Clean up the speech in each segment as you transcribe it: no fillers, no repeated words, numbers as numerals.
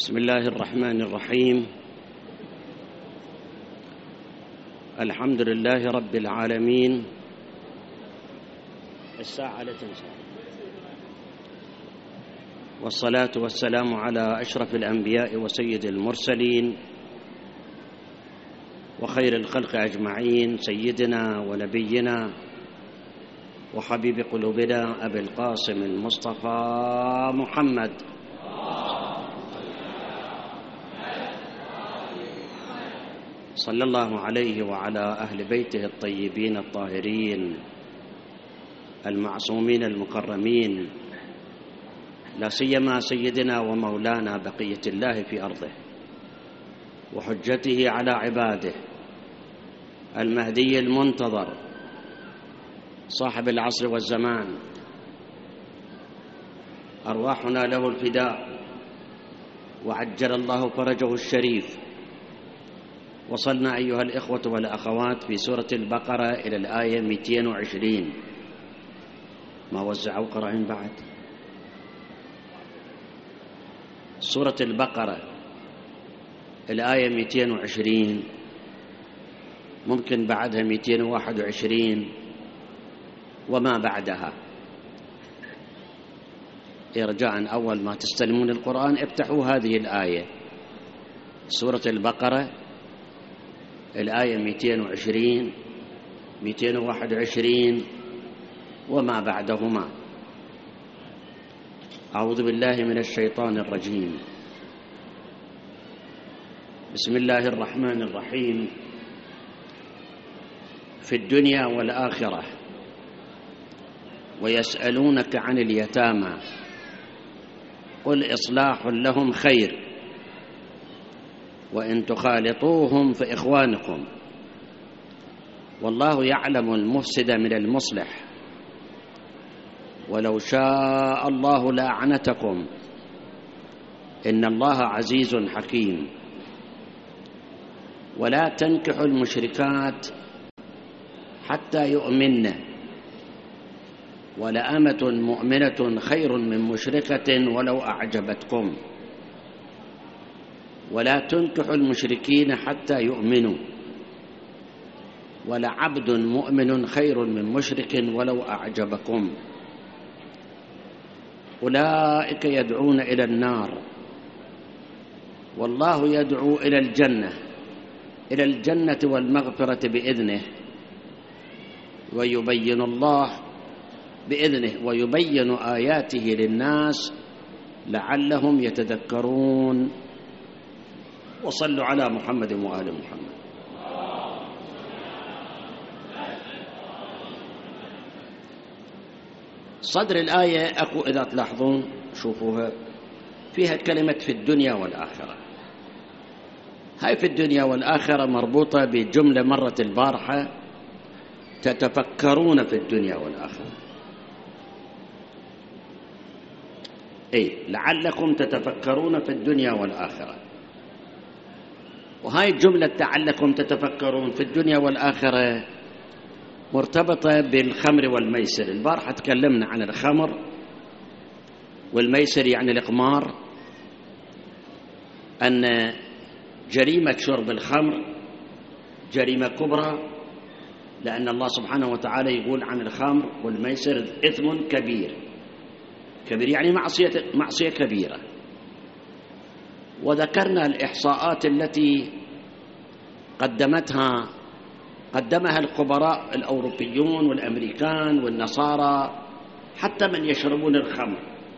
بسم الله الرحمن الرحيم. الحمد لله رب العالمين. الساعة لا تنسى. والصلاة والسلام على أشرف الأنبياء وسيد المرسلين وخير الخلق أجمعين، سيدنا ونبينا وحبيب قلوبنا أبي القاسم المصطفى محمد صلى الله عليه وعلى أهل بيته الطيبين الطاهرين المعصومين المكرمين، لا سيما سيدنا ومولانا بقية الله في أرضه وحجته على عباده المهدي المنتظر صاحب العصر والزمان، أرواحنا له الفداء وعجل الله فرجه الشريف. وصلنا أيها الإخوة والأخوات في سورة البقرة إلى الآية 220. ما وزعوا قرأين بعد؟ سورة البقرة الآية 220، ممكن بعدها 221 وما بعدها. رجاء أول ما تستلمون القرآن افتحوا هذه الآية، سورة البقرة الآية 220 221 وما بعدهما. أعوذ بالله من الشيطان الرجيم. بسم الله الرحمن الرحيم. في الدنيا والآخرة ويسألونك عن اليتامى قل إصلاح لهم خير وإن تخالطوهم فإخوانكم والله يعلم المفسد من المصلح ولو شاء الله لأعنتكم إن الله عزيز حكيم. ولا تنكحوا المشركات حتى يؤمن ولأمة مؤمنة خير من مشركة ولو أعجبتكم ولا تنكحوا المشركين حتى يؤمنوا ولعبد مؤمن خير من مشرك ولو أعجبكم. أولئك يدعون إلى النار والله يدعو إلى الجنة والمغفرة بإذنه ويبين الله بإذنه ويبين آياته للناس لعلهم يتذكرون. وصلوا على محمد وآل محمد. صدر الآية أكو إذا تلاحظون شوفوها فيها كلمة في الدنيا والآخرة. هاي في الدنيا والآخرة مربوطة بجملة مرت البارحة، تتفكرون في الدنيا والآخرة، لعلكم تتفكرون في الدنيا والآخرة. وهاي الجملة لعلكم تتفكرون في الدنيا والآخرة مرتبطة بالخمر والميسر. البارحة تكلمنا عن الخمر والميسر يعني الإقمار، أن جريمة شرب الخمر جريمة كبرى، لأن الله سبحانه وتعالى يقول عن الخمر والميسر إثم كبير. كبير يعني معصية كبيرة. وذكرنا الإحصاءات التي قدمها الخبراء الأوروبيون والأمريكان والنصارى حتى من يشربون الخمر،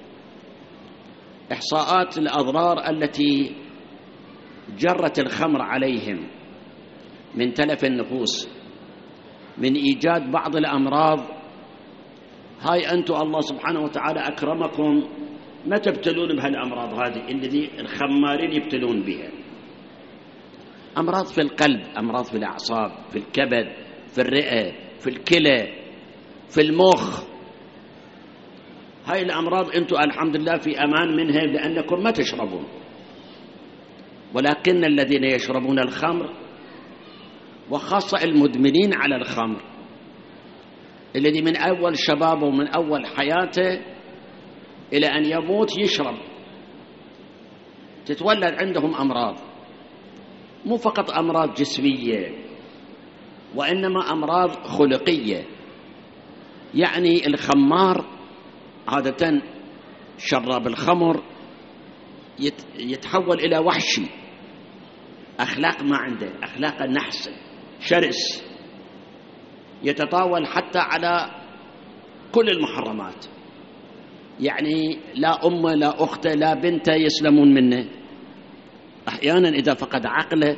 إحصاءات الأضرار التي جرت الخمر عليهم من تلف النفوس، من إيجاد بعض الأمراض. هاي أنتم الله سبحانه وتعالى أكرمكم ما تبتلون بهالأمراض هذه الذي الخمارين يبتلون بها. أمراض في القلب، أمراض في الأعصاب، في الكبد، في الرئة، في الكلى، في المخ. هاي الأمراض أنتم الحمد لله في أمان منها لأنكم ما تشربون. ولكن الذين يشربون الخمر وخاصة المدمنين على الخمر الذي من أول شبابه ومن أول حياته إلى أن يموت يشرب، تتولد عندهم أمراض، مو فقط أمراض جسمية وإنما أمراض خلقية. يعني الخمار عادة شراب الخمر يتحول إلى وحشي، أخلاق ما عنده، أخلاق النحس شرس، يتطاول حتى على كل المحرمات. يعني لا أمه لا أخته لا بنته يسلمون منه. أحيانا إذا فقد عقله،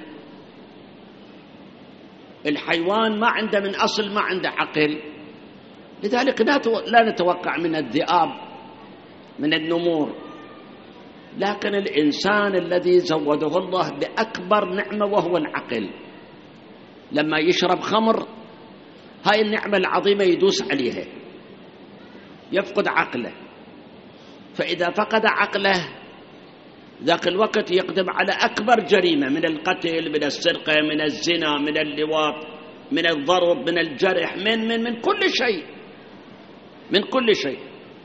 الحيوان ما عنده من أصل ما عنده عقل، لذلك لا نتوقع من الذئاب من النمور، لكن الإنسان الذي زوده الله بأكبر نعمة وهو العقل، لما يشرب خمر هاي النعمة العظيمة يدوس عليها، يفقد عقله. فإذا فقد عقله ذاك الوقت يقدم على أكبر جريمة من القتل، من السرقة، من الزنا، من اللواط، من الضرب، من الجرح، من كل شيء، من كل شيء.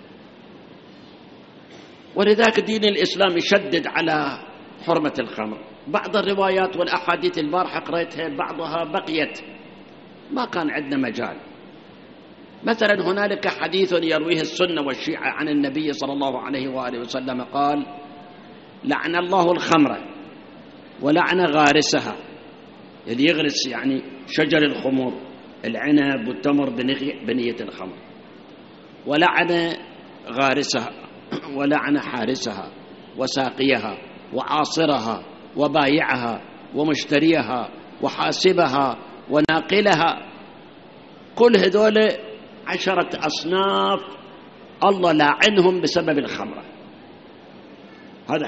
ولذلك دين الإسلام يشدد على حرمة الخمر. بعض الروايات والأحاديث البارحة قرأتها بعضها بقيت، ما كان عندنا مجال. مثلا هنالك حديث يرويه السنة والشيعة عن النبي صلى الله عليه وآله وسلم قال: لعن الله الخمر ولعن غارسها، اللي يغرس يعني شجر الخمور، العنب والتمر بنية الخمر، ولعن غارسها ولعن حارسها وساقيها وعاصرها وبايعها ومشتريها وحاسبها وناقلها. كل هذول 10 أصناف الله لاعنهم بسبب الخمرة. هذا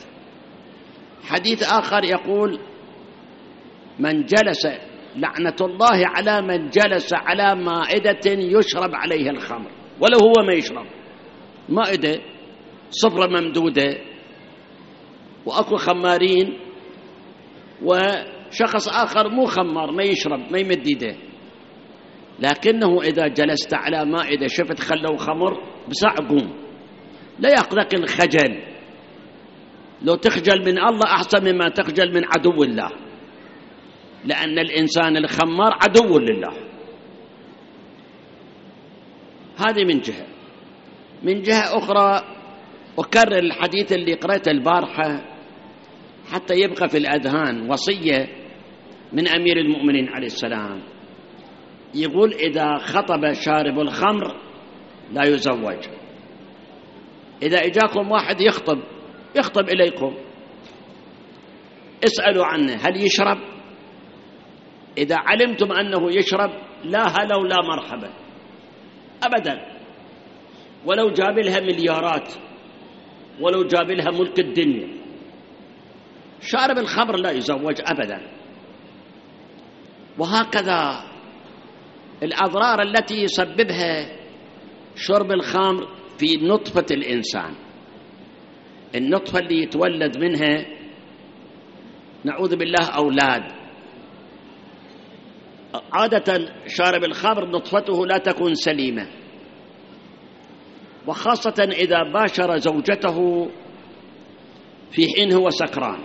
حديث آخر يقول: من جلس، لعنة الله على من جلس على مائدة يشرب عليها الخمر، ولو هو ما يشرب، مائدة صفرة ممدودة وأكو خمارين، وشخص آخر مو خمار ما يشرب ما يمد يده، لكنه إذا جلست على مائدة شفت خلوا خمر بساعة قوم، لا يأخذك الخجل. لو تخجل من الله أحسن مما تخجل من عدو الله، لأن الإنسان الخمار عدو لله. هذه من جهة. من جهة أخرى أكرر الحديث اللي قرأته البارحة حتى يبقى في الأذهان، وصية من أمير المؤمنين عليه السلام، يقول: إذا خطب شارب الخمر لا يزوج. إذا إجاكم واحد يخطب إليكم، اسألوا عنه هل يشرب. إذا علمتم أنه يشرب لا هلا ولا مرحبا أبدا، ولو جاب لها مليارات، ولو جاب لها ملك الدنيا. شارب الخمر لا يزوج أبدا. وهكذا الأضرار التي يسببها شرب الخمر في نطفة الإنسان، النطفة اللي يتولد منها نعوذ بالله أولاد. عادة شارب الخمر نطفته لا تكون سليمة، وخاصة إذا باشر زوجته في حين هو سكران.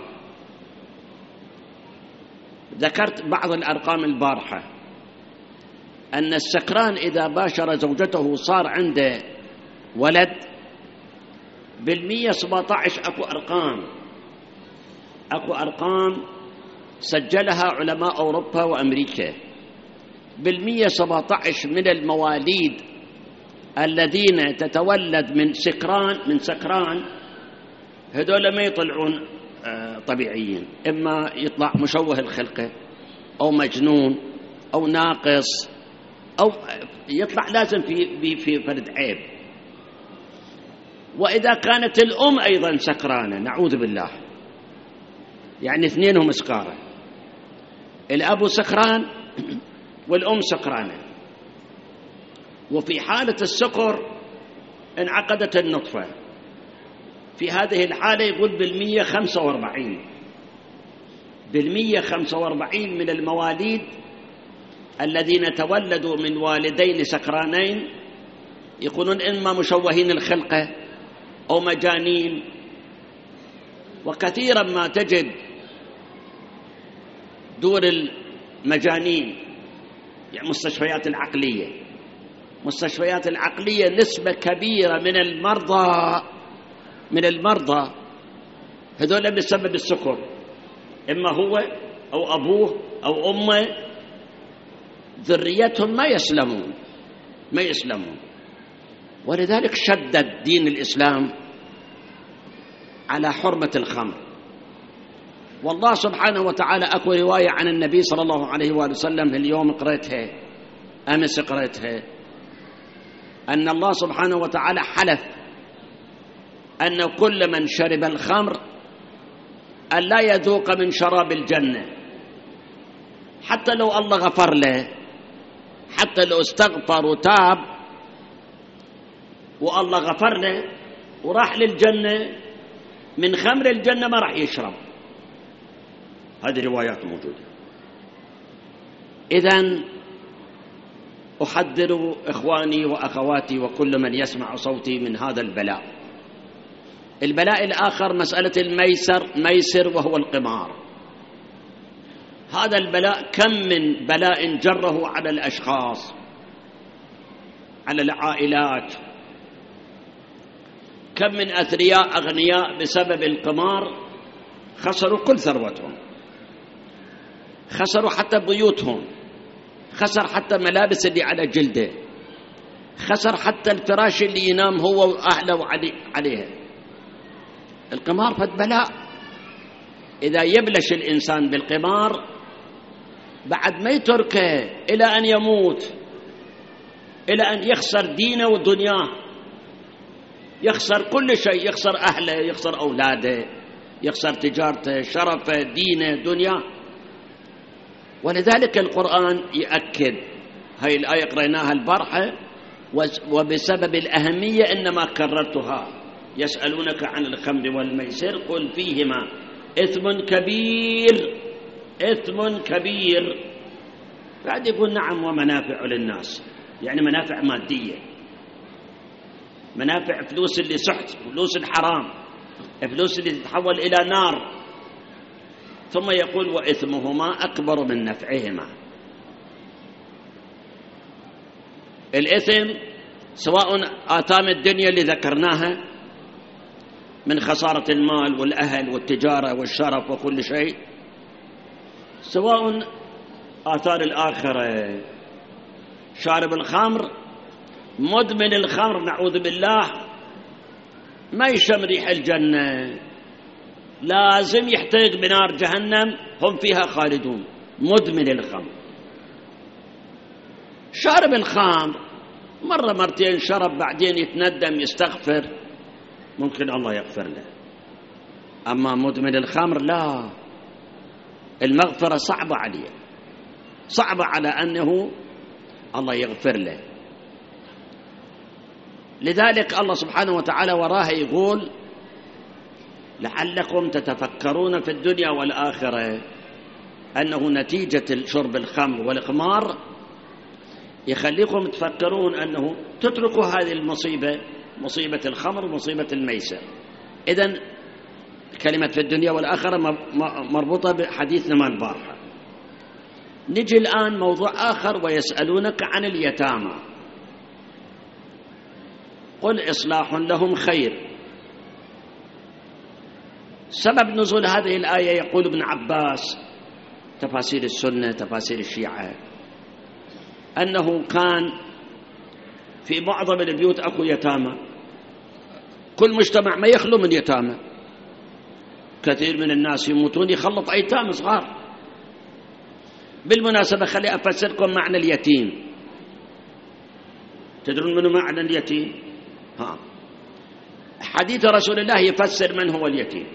ذكرت بعض الأرقام البارحة أن السكران إذا باشر زوجته صار عنده ولد بال117. أكو أرقام سجلها علماء أوروبا وأمريكا. بال117 من المواليد الذين تتولد من سكران هذول ما يطلعون طبيعيين، إما يطلع مشوه الخلقة أو مجنون أو ناقص، أو يطلع لازم في فرد عيب. وإذا كانت الأم أيضا سكرانة نعوذ بالله، يعني اثنينهم سكارى، الأب سكران والأم سكرانة، وفي حالة السكر انعقدت النطفة. في هذه الحالة يقول بال145 من المواليد الذين تولدوا من والدين سكرانين يكونون إما مشوهين الخلقة أو مجانين وكثيرا ما تجد دور المجانين، يعني مستشفيات العقلية نسبة كبيرة من المرضى هذول بسبب السكر، إما هو أو أبوه أو أمه، ذريتهم ما يسلمون. ولذلك شدد دين الإسلام على حرمة الخمر. والله سبحانه وتعالى أكو رواية عن النبي صلى الله عليه وآله وسلم اليوم قرأتها أمس قرأتها، أن الله سبحانه وتعالى حلف أن كل من شرب الخمر أن لا يذوق من شراب الجنة، حتى لو الله غفر له، حتى لو استغفر وتاب والله غفر له وراح للجنة، من خمر الجنة ما راح يشرب. هذه روايات موجودة. إذن أحذر إخواني وأخواتي وكل من يسمع صوتي من هذا البلاء الآخر، مسألة الميسر وهو القمار. هذا البلاء كم من بلاء جره على الأشخاص، على العائلات، كم من أثرياء أغنياء بسبب القمار خسروا كل ثروتهم، خسروا حتى بيوتهم، خسر حتى ملابس اللي على جلده، خسر حتى الفراش اللي ينام هو وأهله عليها. القمار فد بلاء. إذا يبلش الإنسان بالقمار بعد ما يتركه إلى أن يموت، إلى أن يخسر دينه ودنياه، يخسر كل شيء، يخسر أهله، يخسر أولاده، يخسر تجارته، شرفه، دينه، دنياه. ولذلك القرآن يؤكد، هاي الآية قرأناها البارحة وبسبب الأهمية إنما كررتها. يسألونك عن الخمر والميسر قل فيهما إثم كبير. بعد يقول نعم ومنافع للناس، يعني منافع مادية، منافع فلوس اللي سحت، فلوس الحرام، فلوس اللي تتحول إلى نار. ثم يقول وإثمهما أكبر من نفعهما. الإثم سواء آثام الدنيا اللي ذكرناها من خسارة المال والأهل والتجارة والشرف وكل شيء، سواء آثار الآخرة. شارب الخمر، مدمن الخمر نعوذ بالله، ما يشم ريح الجنة، لازم يحترق بنار جهنم، هم فيها خالدون. مدمن الخمر. شارب الخمر مرة مرتين شرب، بعدين يتندم يستغفر، ممكن الله يغفر له. أما مدمن الخمر لا، المغفرة صعبة عليه، صعبة على أنه الله يغفر له. لذلك الله سبحانه وتعالى وراه يقول لعلكم تتفكرون في الدنيا والآخرة، أنه نتيجة شرب الخمر والإقمار يخليكم تفكرون أنه تتركوا هذه المصيبة، مصيبة الخمر ومصيبة الميسر. إذن كلمة في الدنيا والآخرة مربوطة بحديثنا مع البارحة. نجي الآن موضوع آخر، ويسألونك عن اليتامى قل إصلاح لهم خير. سبب نزول هذه الآية يقول ابن عباس، تفاسير السنة تفاسير الشيعة، أنه كان في معظم البيوت أكو يتامى، كل مجتمع ما يخلو من يتامى. كثير من الناس يموتون يخلط أيتام صغار. بالمناسبة خلي أفسركم معنى اليتيم. تدرون منه معنى اليتيم؟ حديث رسول الله يفسر من هو اليتيم.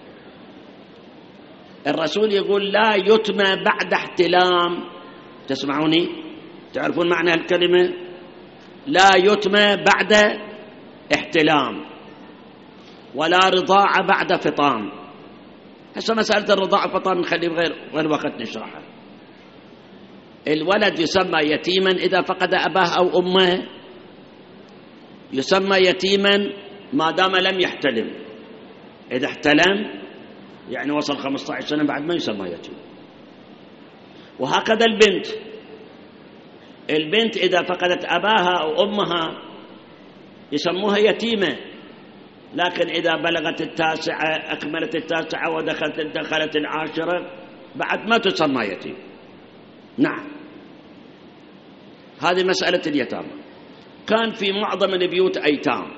الرسول يقول لا يتمى بعد احتلام. تسمعوني؟ تعرفون معنى الكلمة؟ لا يتمى بعد احتلام، ولا رضاعة بعد فطام. هسه مسألة الرضاعة والفطام نخليه غير وقت نشرحها. الولد يسمى يتيما إذا فقد أباه أو أمه، يسمى يتيما ما دام لم يحتلم. إذا احتلم يعني وصل 15 سنة بعد ما يسمى يتيم. وهكذا البنت إذا فقدت أباها أو أمها يسموها يتيمة، لكن إذا بلغت 9 أكملت 9 ودخلت 10 بعد ما تسمى يتيم. نعم، هذه مسألة اليتامى. كان في معظم البيوت أيتام،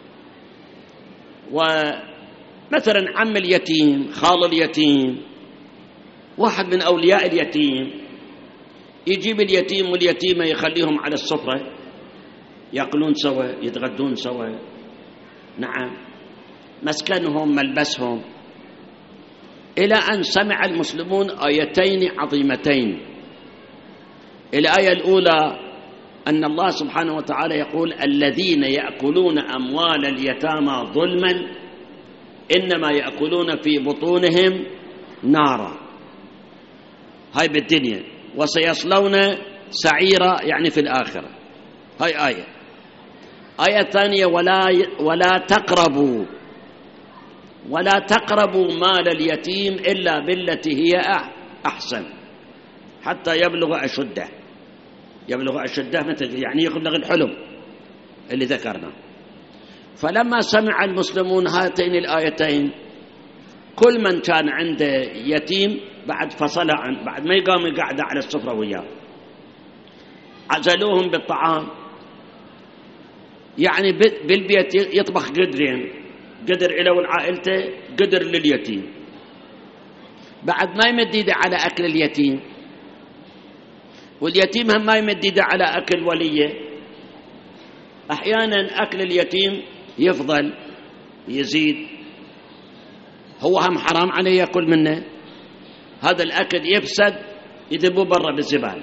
ومثلا عم اليتيم، خال اليتيم، واحد من أولياء اليتيم يجيب اليتيم واليتيمة يخليهم على السفرة يأكلون سوا، يتغدون سوا، نعم، مسكنهم، ملبسهم، إلى أن سمع المسلمون آيتين عظيمتين. الآية الأولى أن الله سبحانه وتعالى يقول: الذين يأكلون أموال اليتامى ظلما إنما يأكلون في بطونهم نارا، هاي بالدنيا، وسيصلون سعيرا يعني في الآخرة. هاي آية ثانية: ولا تقربوا مال اليتيم إلا بالتي هي أحسن حتى يبلغ أشده. مثل يعني يبلغ الحلم اللي ذكرنا. فلما سمع المسلمون هاتين الآيتين، كل من كان عنده يتيم بعد فصل عنه، بعد ما يقام يقعد على السفرة وياه، عزلوهم بالطعام، يعني بالبيت يطبخ قدرين، قدر إله والعائلته، قدر لليتيم، بعد ما يمد يده على أكل اليتيم، واليتيم هم ما يمد يده على أكل وليه. أحيانا أكل اليتيم يفضل يزيد، هو هم حرام عليه يأكل منه، هذا الأكل يفسد يذبوه برا بالزبالة.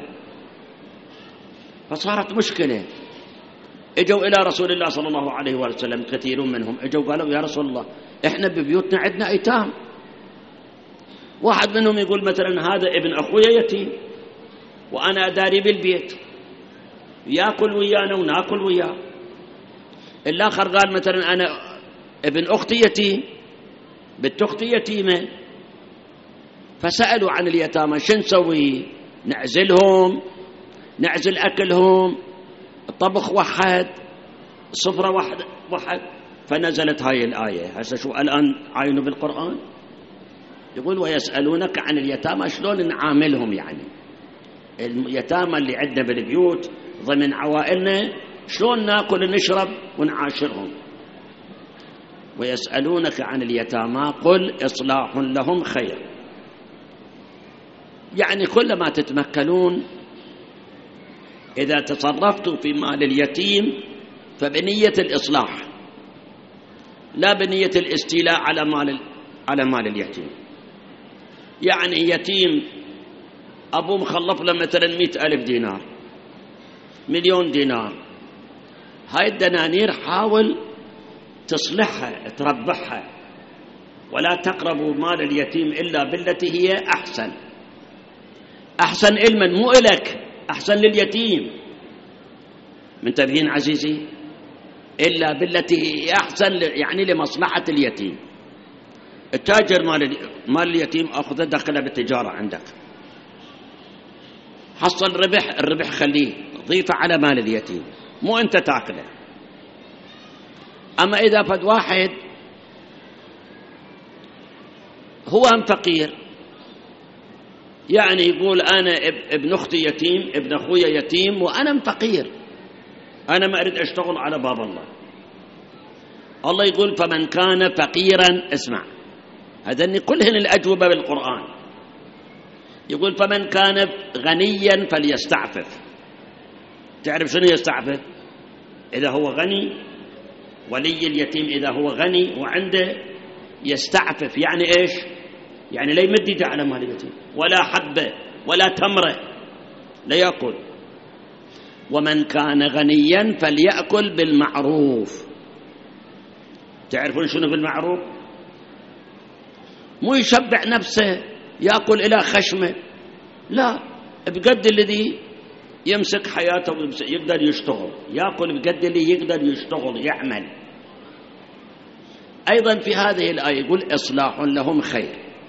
فصارت مشكلة. اجوا إلى رسول الله صلى الله عليه وسلم كثير منهم، اجوا قالوا: يا رسول الله، احنا ببيوتنا عندنا ايتام. واحد منهم يقول مثلا: هذا ابن أخويا يتيم وأنا أداري بالبيت، يأكل ويانا ونأكل وياه. الآخر قال مثلا: أنا ابن أختي يتيم، بنت أختي يتيمة. فسألوا عن اليتامى: شو نسوي؟ نعزلهم، نعزل أكلهم، الطبخ وحد، السفرة وحد. فنزلت هاي الآية. هسه شو الآن عاينوا بالقرآن يقول: ويسألونك عن اليتامى، شلون نعاملهم؟ يعني اليتامى اللي عندنا بالبيوت ضمن عوائلنا شلون ناكل ونشرب ونعاشرهم. ويسألونك عن اليتامى قل إصلاح لهم خير. يعني كلما تتمكنون إذا تصرفتوا في مال اليتيم فبنية الإصلاح، لا بنية الاستيلاء على مال اليتيم. يعني يتيم أبوه مخلف له مثلا 100,000 دينار، 1,000,000 دينار، هاي الدنانير حاول تصلحها، تربحها. ولا تقربوا مال اليتيم إلا بالتي هي أحسن. أحسن علما، مو إلك، أحسن لليتيم. منتبهين عزيزي؟ إلا بالتي هي أحسن، يعني لمصلحة اليتيم. التاجر مال اليتيم أخذه دخله بالتجارة عندك، حصل الربح خليه ضيفه على مال اليتيم، مو أنت تاكله. أما إذا فد واحد هو هم فقير، يعني يقول: أنا ابن أختي يتيم، ابن أخويا يتيم، وأنا فقير، أنا ما أريد أشتغل على باب الله. الله يقول: فمن كان فقيرا، اسمع هذين كلهن الأجوبة بالقرآن. يقول: فمن كان غنيا فليستعفف. تعرف شنو يستعفف؟ إذا هو غني، ولي اليتيم إذا هو غني وعنده يستعفف، يعني إيش؟ يعني لا يمد يده على مال اليتيم، ولا حبة ولا تمرة لا يأكل. ومن كان غنيا فليأكل بالمعروف. تعرفون شنو بالمعروف؟ مو يشبع نفسه يأكل إلى خشمه، لا، بقد الذي يمسك حياته يقدر يشتغل، يأكل بقد اللي يقدر يشتغل يعمل. أيضا في هذه الآية يقول: إصلاح لهم خير.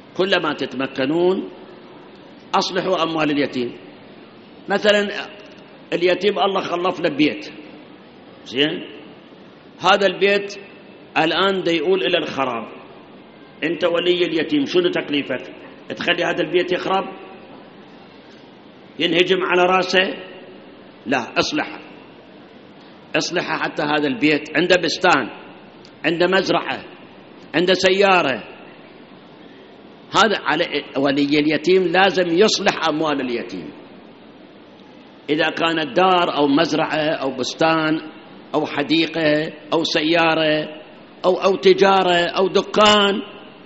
كلما تتمكنون أصلحوا أموال اليتيم. مثلا اليتيم الله خلف له بيت، زين، هذا البيت الآن دا يقول إلى الخراب، أنت ولي اليتيم شنو تكليفك؟ تخلي هذا البيت يخرب ينهجم على راسه؟ لا، اصلحه حتى هذا البيت عنده بستان، عنده مزرعة، عنده سيارة. هذا على ولي اليتيم لازم يصلح أموال اليتيم، إذا كانت دار أو مزرعة أو بستان أو حديقة أو سيارة أو تجارة أو دكان.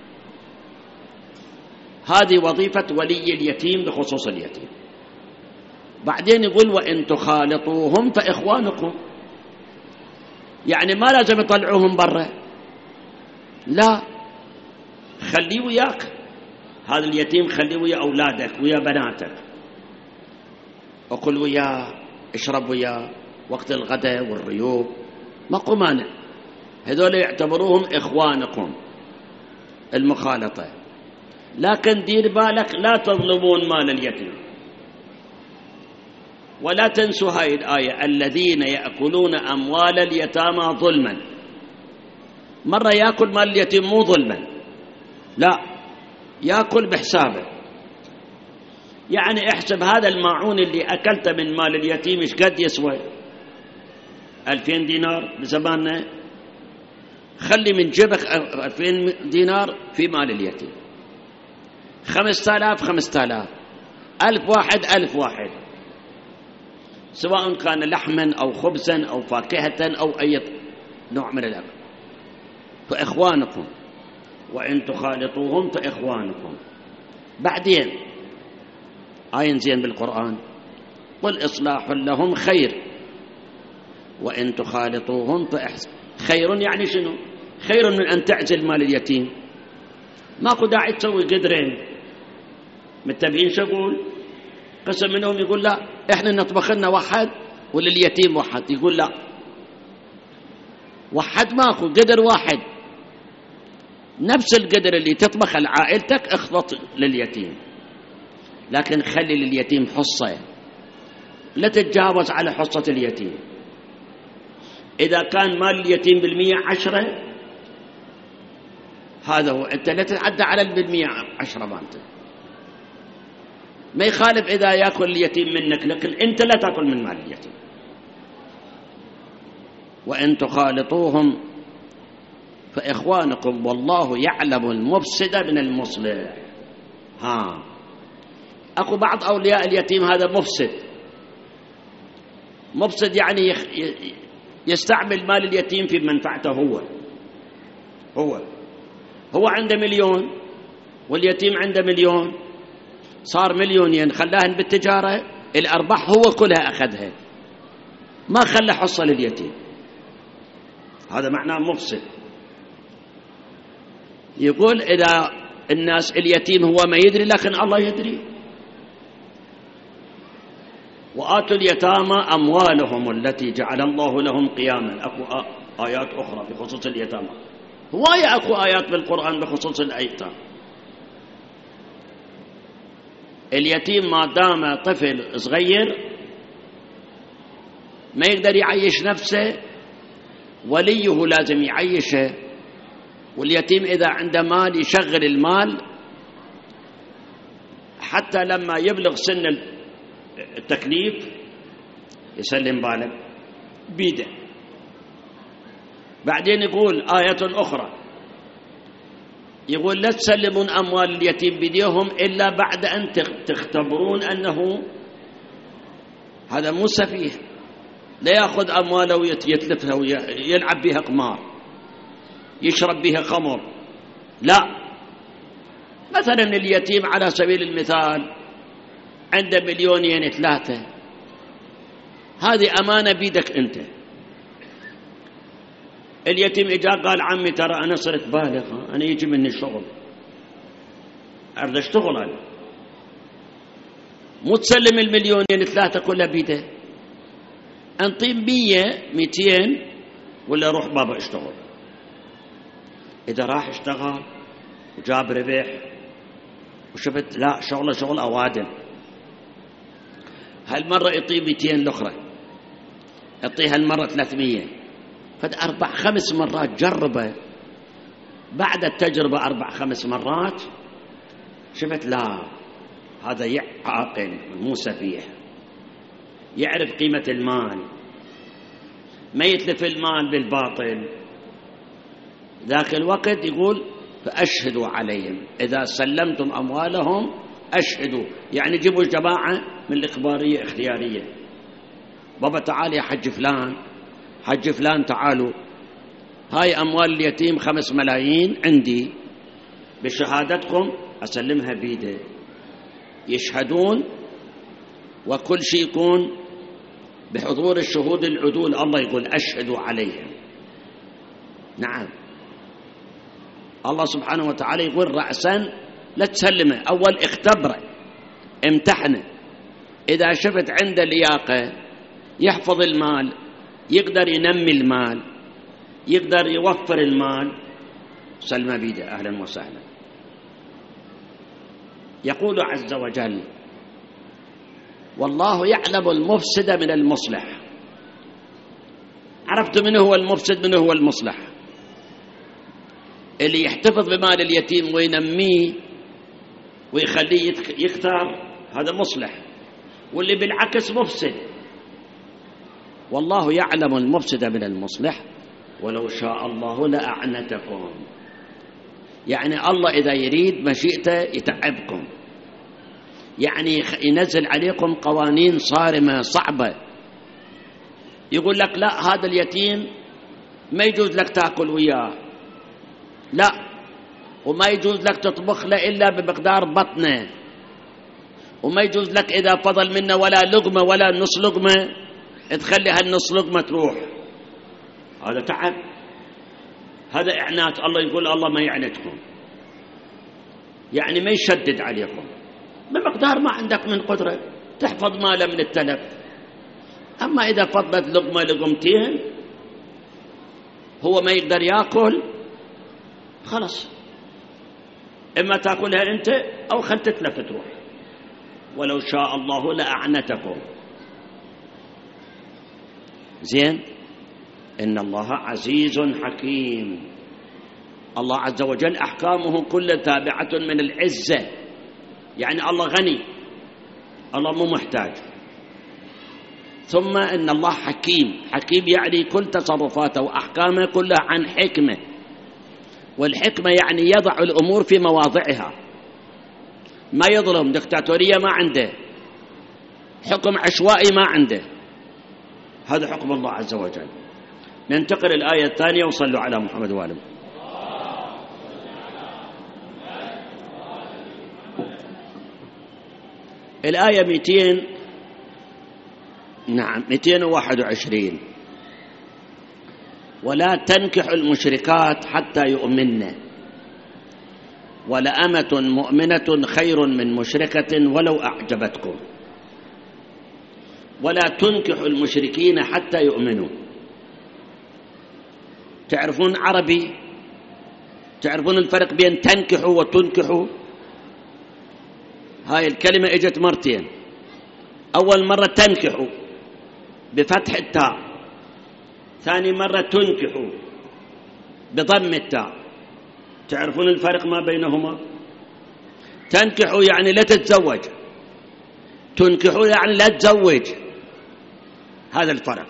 هذه وظيفة ولي اليتيم بخصوص اليتيم. بعدين يقول وإن تخالطوهم فإخوانكم، يعني ما لازم يطلعوهم برا، لا، خليه وياك، هذا اليتيم خليه ويا أولادك ويا بناتك، وكل وياه، اشرب وياه وقت الغداء والريوق، ماكو مانع. هذول يعتبروهم إخوانكم المخالطة. لكن دير بالك لا تظلمون مال اليتيم. ولا تنسوا هاي الآية، الذين يأكلون أموال اليتامى ظلما. مرة يأكل مال اليتيم مو ظلما، لا، يأكل بحسابه. يعني احسب هذا الماعون اللي أكلته من مال اليتيم ايش قد يسوى؟ 2000 دينار بزماننا، خلي من جيبك 2000 دينار في مال اليتيم، 5000 5000، 1000 واحد 1000 واحد، سواء كان لحما أو خبزا أو فاكهة أو أي نوع من الأكل. فإخوانكم وإن تخالطوهم فإخوانكم. بعدين آية زين بالقرآن، قل إصلاح لهم خير وإن تخالطوهم فإحسن. خير يعني شنو؟ خير من أن تعزل مال اليتيم. ماكو داعي تسوي قدرين متبعين. شو أقول؟ قسم منهم يقول لا، إحنا نطبخ لنا واحد ولليتيم واحد. يقول لا، واحد ماكو، قدر واحد، نفس القدر اللي تطبخ لعائلتك اخلط لليتيم، لكن خلي لليتيم حصة، لا تتجاوز على حصة اليتيم. إذا كان مال اليتيم 10، هذا هو، أنت لا تتعدى على 10 مالته. ما يخالف إذا يأكل اليتيم منك، لكن أنت لا تأكل من مال اليتيم. وإن تخالطوهم فإخوانكم والله يعلم المفسد من المصلح. أكو بعض أولياء اليتيم هذا مفسد، يعني يستعمل مال اليتيم في منفعته هو عنده 1,000,000 واليتيم عنده 1,000,000، صار 2,000,000، خلاهن بالتجارة، الأرباح هو كلها أخذها، ما خلى حصة لليتيم. هذا معناه مفسد. يقول إذا الناس اليتيم هو ما يدري، لكن الله يدري. وآتوا اليتامى أموالهم التي جعل الله لهم قياما. أكو آيات أخرى بخصوص اليتامى، هواية أكو آيات بالقرآن بخصوص الأيتام. اليتيم ما دام طفل صغير ما يقدر يعيش نفسه، وليه لازم يعيشه. واليتيم إذا عنده مال يشغل المال حتى لما يبلغ سن التكليف يسلم باله بيده. بعدين يقول آية أخرى، يقول لا تسلمون أموال اليتيم بيديهم إلا بعد أن تختبرون أنه هذا مو سفيه، لا يأخذ أمواله ويتلفها ويلعب بها قمار، يشرب بها خمر، لا. مثلا اليتيم على سبيل المثال عنده 2,000,000 3، هذه أمانة بيدك أنت. اليتيم إجا قال عمي ترى أنا صرت بالغ، أنا يجي مني الشغل، أريد أشتغل أنا. مو تسلم 2,000,000 3 كلها بيده، أنطيم 100 200 ولا روح بابا اشتغل. إذا راح اشتغل وجاب ربح وشفت لا شغل أوادم. هالمرة يعطيه 200، الأخرى يعطيها المرة 300. فد 4-5 مرات جربه. بعد التجربة 4-5 مرات شفت لا، هذا عاقل مو سفيه، يعرف قيمة المال، ما يتلف المال بالباطل. ذاك الوقت يقول فأشهدوا عليهم، إذا سلمتم أموالهم أشهدوا، يعني جيبوا جماعة من الإخبارية اختيارية. بابا تعال يا حج فلان، حج فلان تعالوا، هاي أموال اليتيم 5 ملايين عندي، بشهادتكم أسلمها بيده. يشهدون وكل شيء يكون بحضور الشهود العدول. الله يقول أشهدوا عليهم. نعم، الله سبحانه وتعالى يقول رأسا لا تسلمه، أول اختبره امتحنه. إذا شفت عنده لياقة يحفظ المال، يقدر ينمي المال، يقدر يوفر المال، سلم بيده، أهلا وسهلا. يقول عز وجل والله يعلم المفسد من المصلح. عرفت من هو المفسد من هو المصلح؟ اللي يحتفظ بمال اليتيم وينميه ويخليه يكثر هذا مصلح، واللي بالعكس مفسد. والله يعلم المفسد من المصلح ولو شاء الله لأعنتكم. يعني الله إذا يريد مشيئته يتعبكم، يعني ينزل عليكم قوانين صارمة صعبة. يقول لك لا، هذا اليتيم ما يجوز لك تأكل وياه، لا، وما يجوز لك تطبخ له إلا بمقدار بطنه، وما يجوز لك إذا فضل منه ولا لقمة ولا نص لقمة تخلي هالنص لقمة تروح. هذا تعب، هذا إعنات. الله يقول الله ما يعنتكم، يعني ما يشدد عليكم، بمقدار ما عندك من قدرة تحفظ ماله من التلف. أما إذا فضلت لقمة لقمتين هو ما يقدر يأكل، خلاص إما تأكلها أنت أو خل تتلف تروح. ولو شاء الله لأعنتكم. زين، إن الله عزيز حكيم. الله عز وجل أحكامه كلها تابعة من العزة، يعني الله غني، الله مو محتاج. ثم إن الله حكيم. حكيم يعني كل تصرفاته وأحكامه كلها عن حكمة، والحكمة يعني يضع الأمور في مواضعها، ما يظلم. دكتاتورية ما عنده، حكم عشوائي ما عنده، هذا حكم الله عز وجل. ننتقل الآية الثانية، وصلوا على محمد وآله. الآية 221. ولا تنكحوا المشركات حتى يؤمنن، ولأمة مؤمنة خير من مشركة ولو أعجبتكم، ولا تنكحوا المشركين حتى يؤمنوا. تعرفون عربي؟ تعرفون الفرق بين تنكحوا وتنكحوا؟ هاي الكلمة اجت مرتين. أول مرة تنكحوا بفتح التاء، ثاني مرة تنكحوا بضم التاء. تعرفون الفرق ما بينهما؟ تنكحوا يعني لا تتزوج، تنكحوا يعني لا تزوج، هذا الفرق.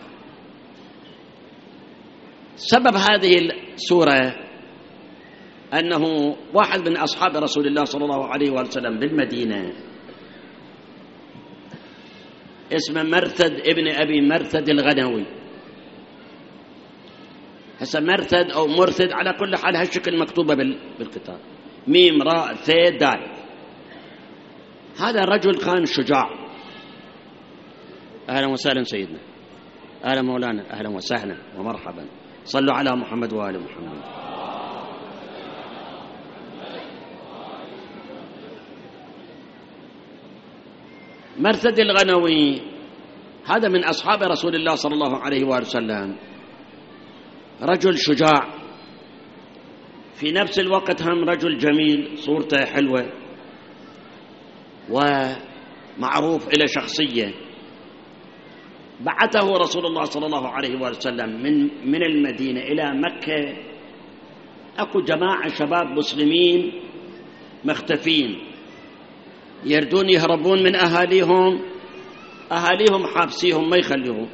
سبب هذه السورة أنه واحد من أصحاب رسول الله صلى الله عليه وسلم بالمدينة اسمه مرثد ابن أبي مرثد الغنوي. هسه مرثد أو مرثد على كل حال هالشكل مكتوبة بالكتاب، ميم راء ثاء دال. هذا الرجل كان شجاع. أهلا وسهلا سيدنا، أهلا مولانا، أهلا وسهلا ومرحبا. صلوا على محمد وآل محمد. مرثد الغنوي هذا من أصحاب رسول الله صلى الله عليه وسلم، رجل شجاع، في نفس الوقت هم رجل جميل، صورته حلوة، ومعروف إلى شخصية. بعثه رسول الله صلى الله عليه وسلم من المدينة إلى مكة. أكو جماعة شباب مسلمين مختفين يردون يهربون من أهاليهم حابسيهم ما يخليهم.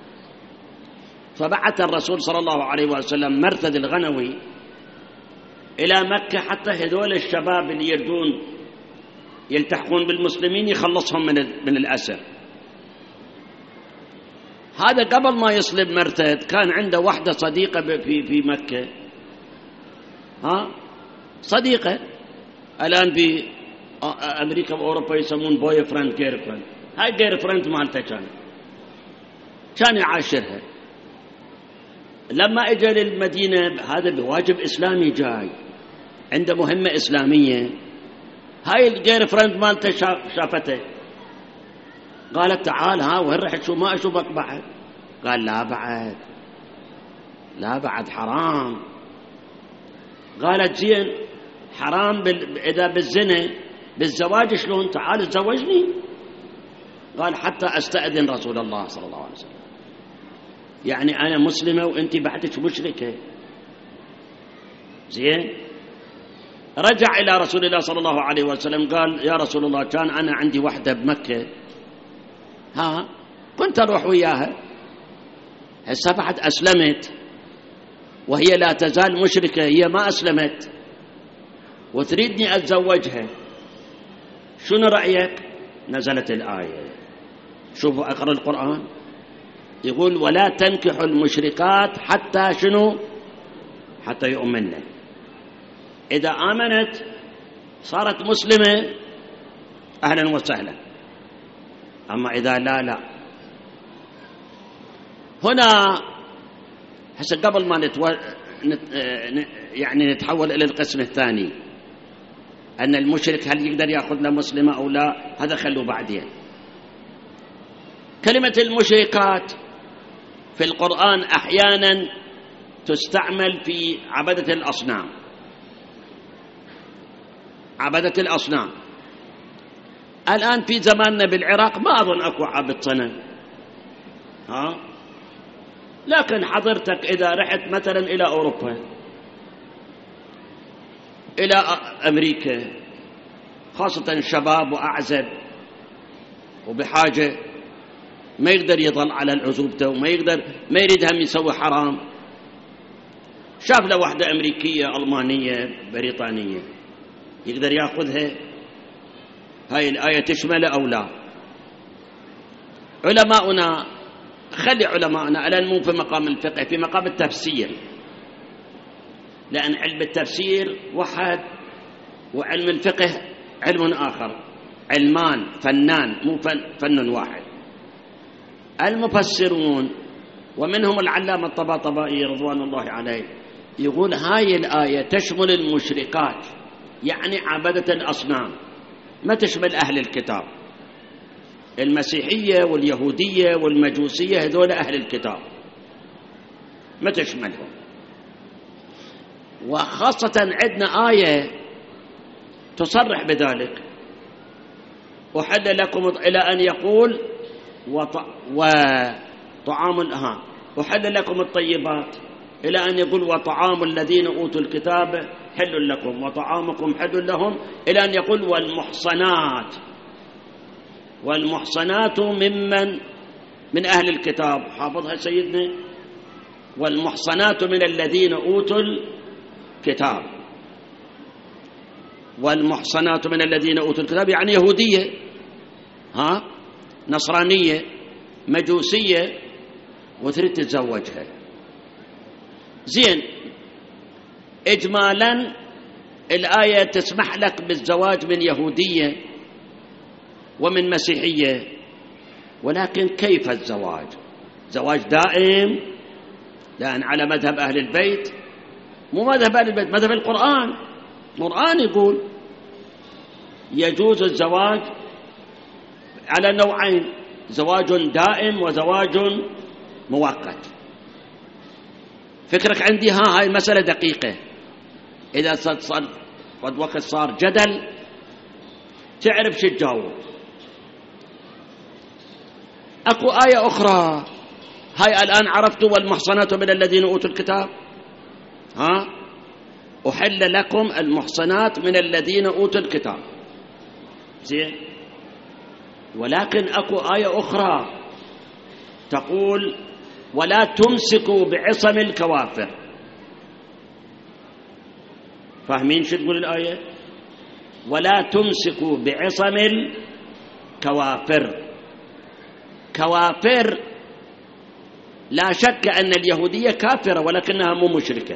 فبعث الرسول صلى الله عليه وسلم مرثد الغنوي إلى مكة حتى هذول الشباب اللي يردون يلتحقون بالمسلمين يخلصهم من الأسر. هذا قبل ما يصلب مرثد كان عنده واحدة صديقة في مكة، صديقة الآن في أمريكا وأوروبا يسمون بوي فريند جير فريند. هاي جير فريند مالته كان يعاشرها. لما اجى للمدينة هذا بواجب إسلامي جاي عنده مهمة إسلامية. هاي الجير فريند مالته شافته قالت تعال وين رحت شو ما أشوفك بعد؟ قال لا بعد حرام. قالت زين حرام إذا بالزنا بالزواج شلون؟ تعال تزوجني. قال حتى أستأذن رسول الله صلى الله عليه وسلم، يعني أنا مسلمة وأنت بعدك مشركة. زين رجع إلى رسول الله صلى الله عليه وسلم قال يا رسول الله كان أنا عندي وحدة بمكة كنت أروح وياها، هسه بعد أسلمت وهي لا تزال مشركة، هي ما أسلمت وتريدني أتزوجها، شنو رأيك؟ نزلت الآية. شوفوا أقرأ القرآن يقول ولا تنكحوا المشركات حتى شنو؟ حتى يؤمنن. إذا آمنت صارت مسلمة أهلا وسهلا، أما إذا لا. هنا هسه قبل ما نتحول إلى القسم الثاني أن المشرك هل يقدر يأخذ له مسلمة أو لا، هذا خلوا بعدين. كلمة المشركات في القرآن أحيانا تستعمل في عبدة الأصنام. الآن في زماننا بالعراق ما أظن أكو عبد صنم، لكن حضرتك إذا رحت مثلا إلى أوروبا إلى أمريكا خاصة شباب وأعزب وبحاجة ما يقدر يظل على العزوبته وما يريد هم يسوي حرام، شاف له واحدة أمريكية ألمانية بريطانية يقدر يأخذها. هاي الآية تشمل أو لا؟ علماؤنا خلي علماؤنا الآن مو في مقام الفقه، في مقام التفسير، لأن علم التفسير واحد وعلم الفقه علم آخر، علمان فنان مو فن واحد. المفسرون ومنهم العلامة الطباطبائي رضوان الله عليه يقول هاي الآية تشمل المشركات، يعني عبدة الأصنام، ما تشمل أهل الكتاب. المسيحية واليهودية والمجوسية هذول أهل الكتاب ما تشملهم. وخاصة عندنا آية تصرح بذلك، وحل لكم إلى أن يقول وطعام وحل لكم الطيبات إلى أن يقول وطعام الذين أوتوا الكتاب حل لكم وطعامكم حل لهم، إلى أن يقول والمحصنات من أهل الكتاب. حافظها سيدنا، والمحصنات من الذين أوتوا الكتاب. والمحصنات من الذين أوتوا الكتاب يعني يهودية، نصرانية، مجوسية، وتريد تتزوجها. زين إجمالا الآية تسمح لك بالزواج من يهودية ومن مسيحية، ولكن كيف الزواج؟ زواج دائم، لأن على مذهب أهل البيت، مو مذهب أهل البيت، مذهب القرآن. القرآن يقول يجوز الزواج على نوعين، زواج دائم وزواج مؤقت. فكرك عندي هاي المسألة دقيقة. إذا صار وقت صار جدل تعرف شو تجاوب. أكو آية أخرى، هاي الآن عرفتوا والمحصنات من الذين أوتوا الكتاب، أحل لكم المحصنات من الذين أوتوا الكتاب، زين. ولكن أكو آية أخرى تقول ولا تمسكوا بعصم الكوافر. فاهمين شو تقول الآية؟ ولا تمسكوا بعصم الكوافر. كوافر لا شك أن اليهودية كافرة ولكنها مو مشركة.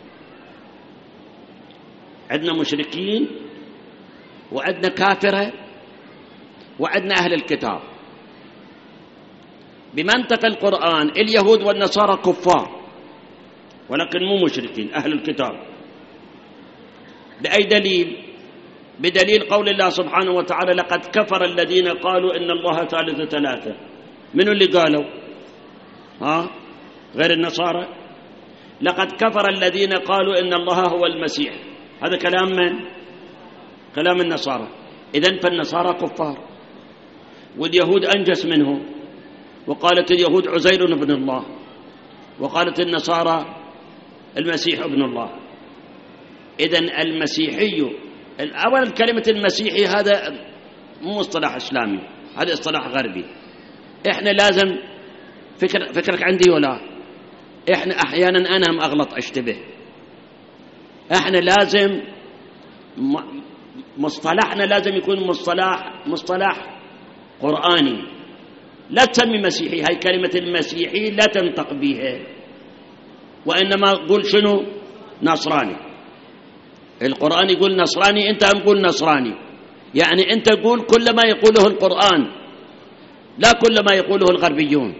عندنا مشركين وعندنا كافرة وعندنا أهل الكتاب. بمنطق القرآن اليهود والنصارى كفار ولكن مو مشركين أهل الكتاب. بأي دليل؟ بدليل قول الله سبحانه وتعالى لقد كفر الذين قالوا إن الله ثالث ثلاثة. منو اللي قالوا؟ غير النصارى. لقد كفر الذين قالوا إن الله هو المسيح. هذا كلام من؟ كلام النصارى. إذن فالنصارى كفار واليهود أنجس منه. وقالت اليهود عزير ابن الله وقالت النصارى المسيح ابن الله. إذن المسيحي، أولا كلمة المسيحي هذا مو مصطلح إسلامي، هذا اصطلاح غربي. إحنا لازم فكرك عندي ولا؟ إحنا أحيانا أنا أغلط أشتبه. إحنا لازم مصطلحنا لازم يكون مصطلح قرآني. لا تسمي مسيحي، هاي كلمة المسيحي لا تنطق بها، وإنما قول شنو؟ نصراني. القرآن يقول نصراني، أنت هم قول نصراني. يعني أنت قول كل ما يقوله القرآن لا كل ما يقوله الغربيون.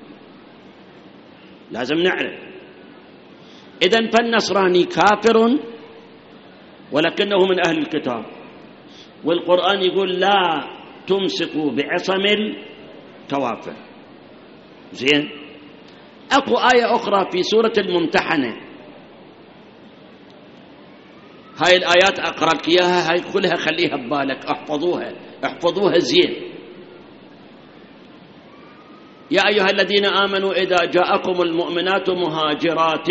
لازم نعرف. إذن فالنصراني كافر ولكنه من أهل الكتاب، والقرآن يقول لا تمسكوا بعصم الكوافر، زين. أكو آية أخرى في سورة الممتحنة، هاي الآيات أقرأ لك إياها، هاي كلها خليها ببالك، احفظوها زين. يا أيها الذين آمنوا إذا جاءكم المؤمنات مهاجرات،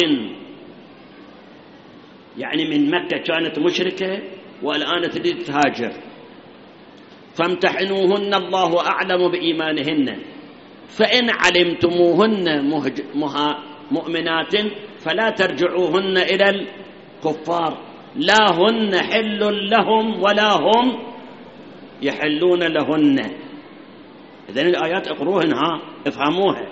يعني من مكة كانت مشركة والآن تريد تهاجر، فامتحنوهن الله أعلم بإيمانهن، فإن علمتموهن مؤمنات فلا ترجعوهن إلى الكفار، لا هن حل لهم ولا هم يحلون لهن. إذن الآيات اقروهن، افهموها.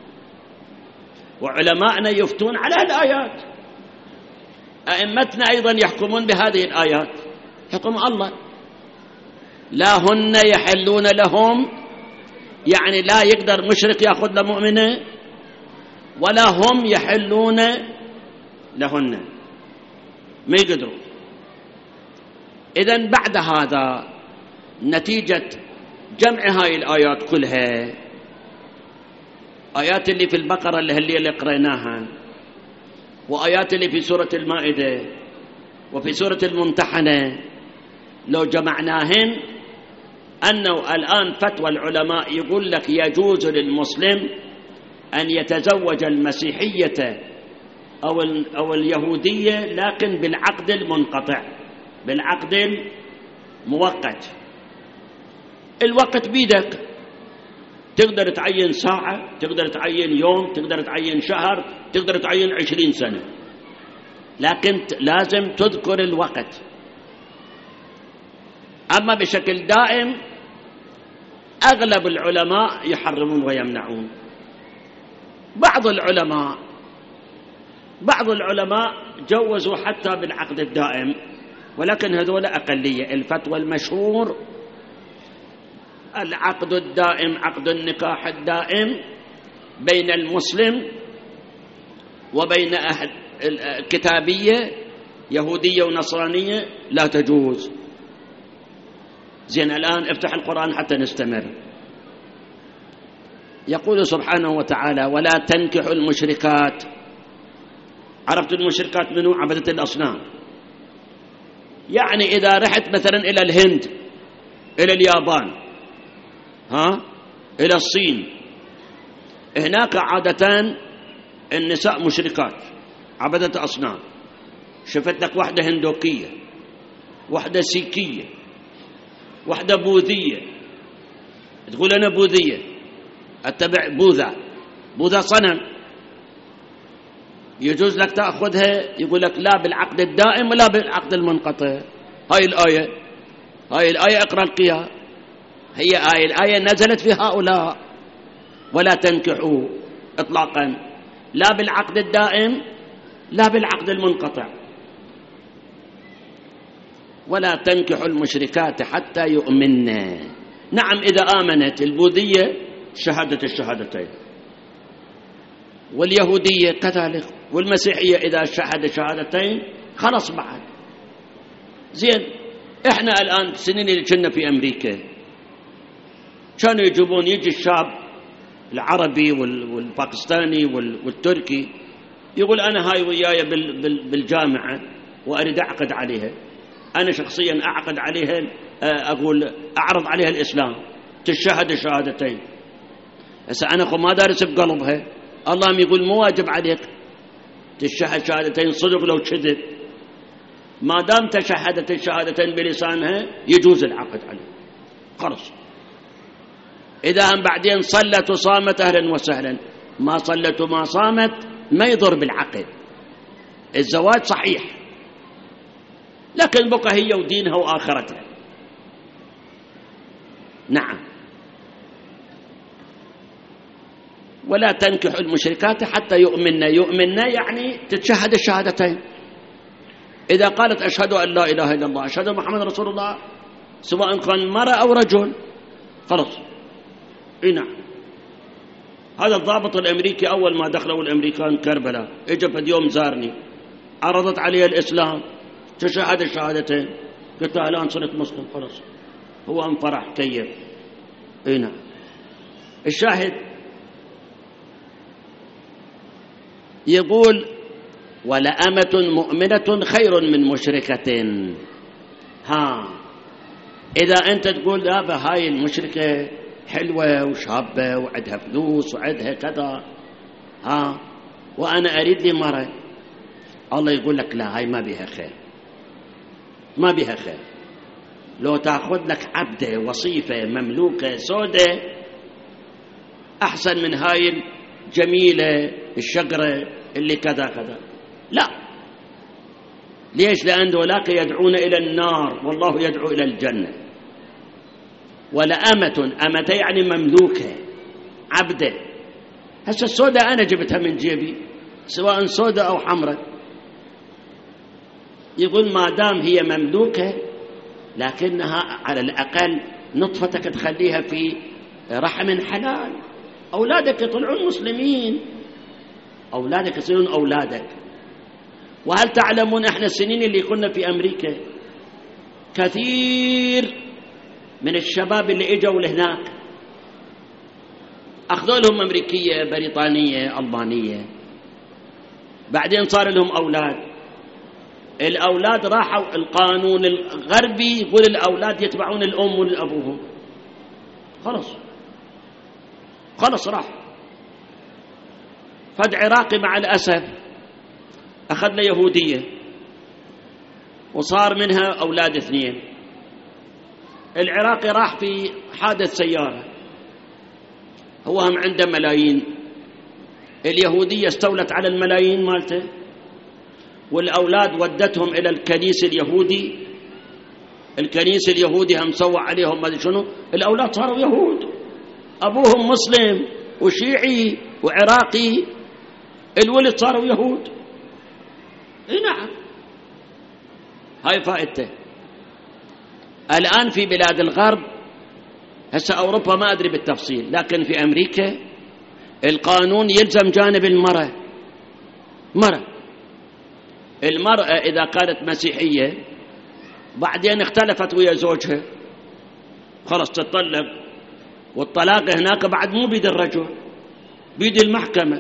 وعلماءنا يفتون على الآيات، أئمتنا أيضا يحكمون بهذه الآيات، حكم الله. لا هن يحلون لهم، يعني لا يقدر مشرك يأخذ لمؤمنة، ولا هم يحلون لهن، ما يقدروا. إذن بعد هذا نتيجة جمع هاي الآيات كلها، آيات اللي في البقرة اللي قريناها، وآيات اللي في سورة المائدة وفي سورة الممتحنة، لو جمعناهن أنه الآن فتوى العلماء يقول لك يجوز للمسلم أن يتزوج المسيحية أو اليهودية لكن بالعقد المنقطع، بالعقد المؤقت. الوقت بيدك، تقدر تعين ساعة، تقدر تعين يوم، تقدر تعين شهر، تقدر تعين 20 سنة، لكن لازم تذكر الوقت. أما بشكل دائم أغلب العلماء يحرمون ويمنعون. بعض العلماء جوزوا حتى بالعقد الدائم، ولكن هذول أقلية. الفتوى المشهور العقد الدائم، عقد النكاح الدائم بين المسلم وبين أهل الكتابية يهودية ونصرانية لا تجوز. زين، الآن افتح القرآن حتى نستمر. يقول سبحانه وتعالى ولا تنكحوا المشركات. عرفت المشركات منو؟ عبدة الأصنام. يعني إذا رحت مثلا إلى الهند إلى اليابان، إلى الصين. هناك عادة النساء مشركات عبدة أصنام. شفت لك واحدة هندوكية، واحدة سيكية، واحدة بوذية، تقول أنا بوذية أتبع بوذا صنم، يجوز لك تأخذها، يقول لك لا بالعقد الدائم ولا بالعقد المنقطع. هاي الآية اقرأ القيا، هي الآية نزلت في هؤلاء. ولا تنكحوا إطلاقا لا بالعقد الدائم لا بالعقد المنقطع. ولا تنكحوا المشركات حتى يؤمنن. نعم إذا آمنت البوذية شهادة الشهادتين، واليهودية كذلك، والمسيحية إذا شهد شهادتين خلص بعد. زين، إحنا الآن السنين اللي كنا في أمريكا كانوا يجيبون، يجي الشاب العربي والباكستاني والتركي يقول أنا هاي وياي بالجامعة وأريد أعقد عليها، أنا شخصيا أعقد عليها، أقول أعرض عليها الإسلام، تشهد الشهادتين. هسه أنا ما دارس بقلبها، الله يقول مو واجب عليك تشهد شهادتين صدق لو كذب، ما دام تشهدت الشهادتين بلسانها يجوز العقد عليه خلص. إذا هم بعدين صلت وصامت أهلا وسهلا، ما صلت وما صامت ما يضر بالعقد، الزواج صحيح، لكن بقى هي ودينها وآخرتها. نعم. ولا تنكحوا المشركات حتى يؤمنن يعني تتشهد الشهادتين. إذا قالت أشهد أن لا إله إلا الله أشهد محمد رسول الله، سواء كان مرأة أو رجل، خلص. نعم. هذا الضابط الأمريكي أول ما دخلوا الأمريكان كربلاء إجا في يوم زارني، عرضت عليه الإسلام، تشهد الشهادتين، قلت له الآن صرت مسلم خلص. هو انفرح كيف. نعم. الشاهد يقول ولأمة مؤمنة خير من مشركة. إذا أنت تقول لا هاي المشركة حلوة وشابة وعندها فلوس وعندها كذا، وأنا أريد لي مرة، الله يقول لك لا هاي ما بها خير، ما بها خير. لو تأخذ لك عبدة وصيفة مملوكة سودة أحسن من هاي الجميلة الشقرة اللي كذا كذا. لا. ليش؟ لأن ذولاك يدعون إلى النار والله يدعو إلى الجنة. ولأمة، أمة يعني مملوكة عبدة. هسه السودة أنا جبتها من جيبي سواء سودة أو حمراء، يقول ما دام هي مملوكة لكنها على الأقل نطفتك تخليها في رحم حلال، أولادك يطلعون مسلمين، أولادك يصيرون أولادك. وهل تعلمون إحنا السنين اللي كنا في أمريكا كثير من الشباب اللي إجوا لهناك أخذوا لهم أمريكية بريطانية ألمانية، بعدين صار لهم أولاد، الأولاد راحوا القانون الغربي يقول الأولاد يتبعون الأم والأبوهم، خلص راح. فد عراقي مع الأسف أخذ له يهودية وصار منها أولاد 2. العراقي راح في حادث سيارة، هو هم عنده ملايين، اليهودية استولت على الملايين مالته، والأولاد ودتهم إلى الكنيس اليهودي، الكنيس اليهودي هم سوى عليهم ما شنو، الأولاد صاروا يهود، أبوهم مسلم وشيعي وعراقي، الولد صاروا يهود. نعم. هاي فائدته. الآن في بلاد الغرب، هسه أوروبا ما أدري بالتفصيل، لكن في أمريكا القانون يلزم جانب المرأة. المرأة إذا كانت مسيحية بعدين اختلفت ويا زوجها خلص تطلق، والطلاق هناك بعد مو بيد الرجل، بيد المحكمة.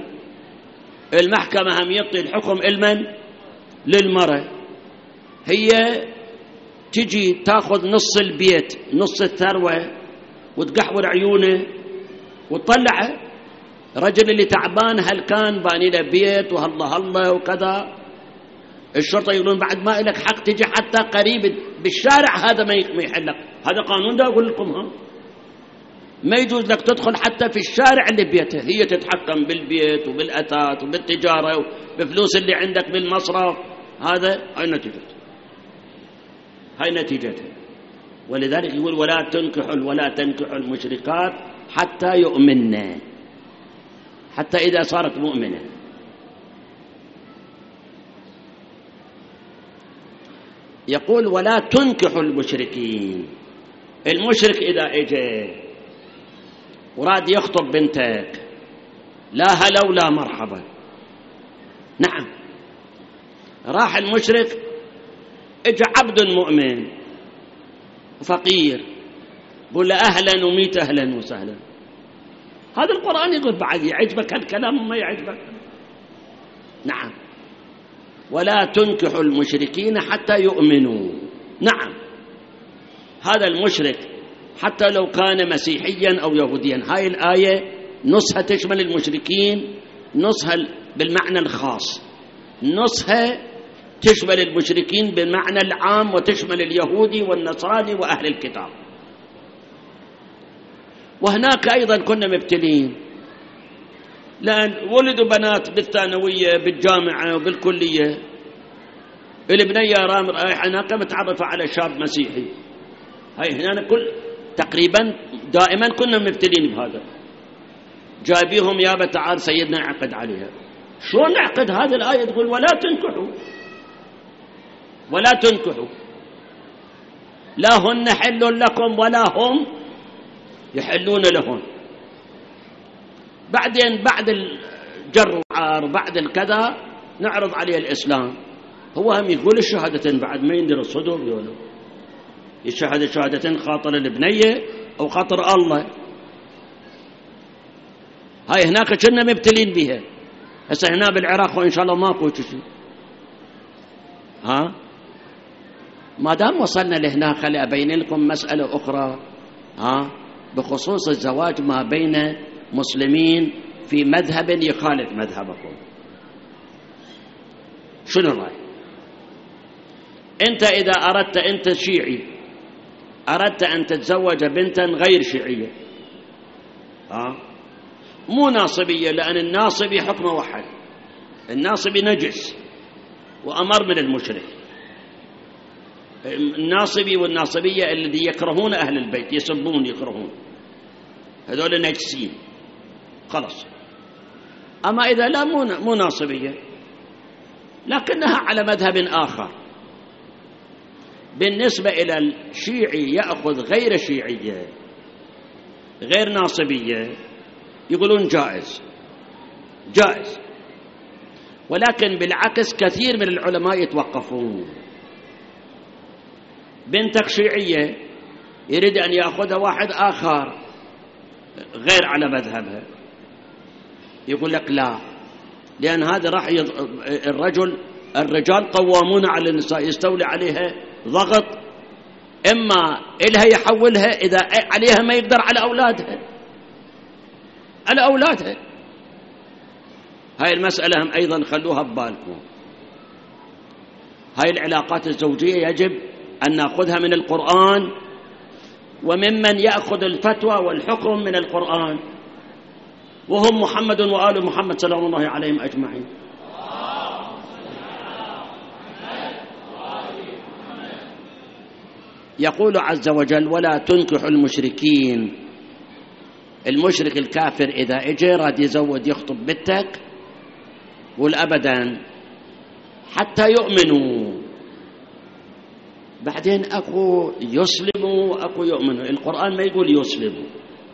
المحكمة هم يعطي الحكم لمن؟ للمرأة. هي تجي تاخذ نص البيت نص الثروة وتقحور عيونه وتطلعه. الرجل اللي تعبان هل كان باني له بيت وهالله هالله وكذا، الشرطة يقولون بعد ما لك حق تجي حتى قريب بالشارع، هذا ما يحلك، هذا قانون. ده أقول لكم ها، ما يجوز لك تدخل حتى في الشارع اللي بيته، هي تتحكم بالبيت وبالأثاث وبالتجارة وبفلوس اللي عندك بالمصرف. هذا هاي نتيجته. ولذلك يقول ولا تنكحوا المشركات حتى يؤمنن، حتى إذا صارت مؤمنة. يقول ولا تنكحوا المشركين. المشرك إذا اجى وراد يخطب بنتك، لا هلا ولا مرحبا. نعم، راح المشرك اجى عبد مؤمن فقير، قل له أهلا وميت أهلا وسهلا. هذا القرآن يقول بعد يعجبك هالكلام ما يعجبك؟ نعم، ولا تنكحوا المشركين حتى يؤمنوا. نعم، هذا المشرك حتى لو كان مسيحيا أو يهوديا. هاي الآية نصها تشمل المشركين، نصها بالمعنى الخاص، نصها تشمل المشركين بالمعنى العام وتشمل اليهودي والنصراني وأهل الكتاب. وهناك أيضا كنا مبتلين، لأن ولدوا بنات بالثانوية بالجامعة وبالكلية، البنية رايحة هناك متعرفة على شاب مسيحي. هاي هنا تقريبا دائما كنا مبتلين بهذا، جايبيهم يابا تعال سيدنا عقد عليها. شلون نعقد؟ هذه الآية تقول ولا تنكحوا لا هن حل لكم ولا هم يحلون لهن. بعدين بعد الجر وعار بعد الكذا نعرض عليه الإسلام. هو هم يقول الشهادتين بعد ما يندر الصدق، يقولوا يشهد الشهادتين خاطر البنية أو خاطر الله. هاي هناك كنا مبتلين بها، هسه هنا بالعراق وإن شاء الله ماكو شيء. ما دام وصلنا لهنا خلي أبين لكم مسألة أخرى بخصوص الزواج ما بين مسلمين في مذهب يخالف مذهبكم. شنو الرأي؟ أنت إذا أردت، أنت شيعي، أردت أن تتزوج بنتا غير شيعية، مو ناصبية، لأن الناصبي حكمه واحد، الناصبي نجس وأمر من المشرك. الناصبي والناصبية الذي يكرهون أهل البيت، يسبون يكرهون، هذول نجسين خلاص. أما إذا لا مو ناصبية لكنها على مذهب آخر، بالنسبة إلى الشيعي يأخذ غير شيعية غير ناصبية، يقولون جائز. ولكن بالعكس كثير من العلماء يتوقفون. بنتك شيعية يريد أن يأخذها واحد آخر غير على مذهبها، يقول لك لا، لأن هذا راح الرجال قوامون على النساء، يستولي عليها ضغط، إما إلها يحولها إذا عليها ما يقدر على أولادها. هاي المسألة هم أيضا خلوها ببالكم. هاي العلاقات الزوجية يجب أن نأخذها من القرآن، وممن يأخذ الفتوى والحكم من القرآن، وهم محمد وآل محمد صلى الله عليهم أجمعين. يقول عز وجل ولا تنكحوا المشركين. المشرك الكافر إذا اجى راد يزود يخطب بنتك، قول أبدا حتى يؤمنوا. بعدين أكو يسلموا أكو يؤمنوا. القرآن ما يقول يسلموا،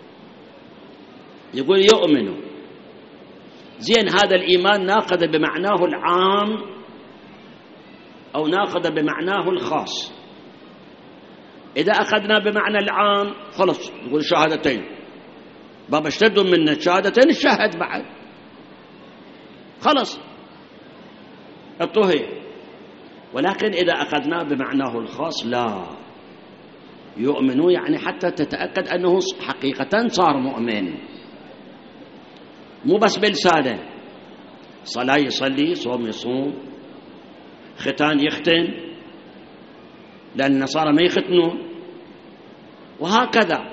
يقول يؤمنوا. زين، هذا الإيمان ناخذ بمعناه العام أو ناخذ بمعناه الخاص. إذا أخذنا بمعنى العام خلص نقول شهادتين، بابا اشتدوا من الشهادتين الشهد بعد خلص الطهي. ولكن إذا أخذناه بمعناه الخاص لا، يؤمنوا يعني حتى تتأكد أنه حقيقة صار مؤمن، مو بس بلسانه، صلاة يصلي، صوم يصوم، ختان يختن، لأن النصارى ما يختنون، وهكذا.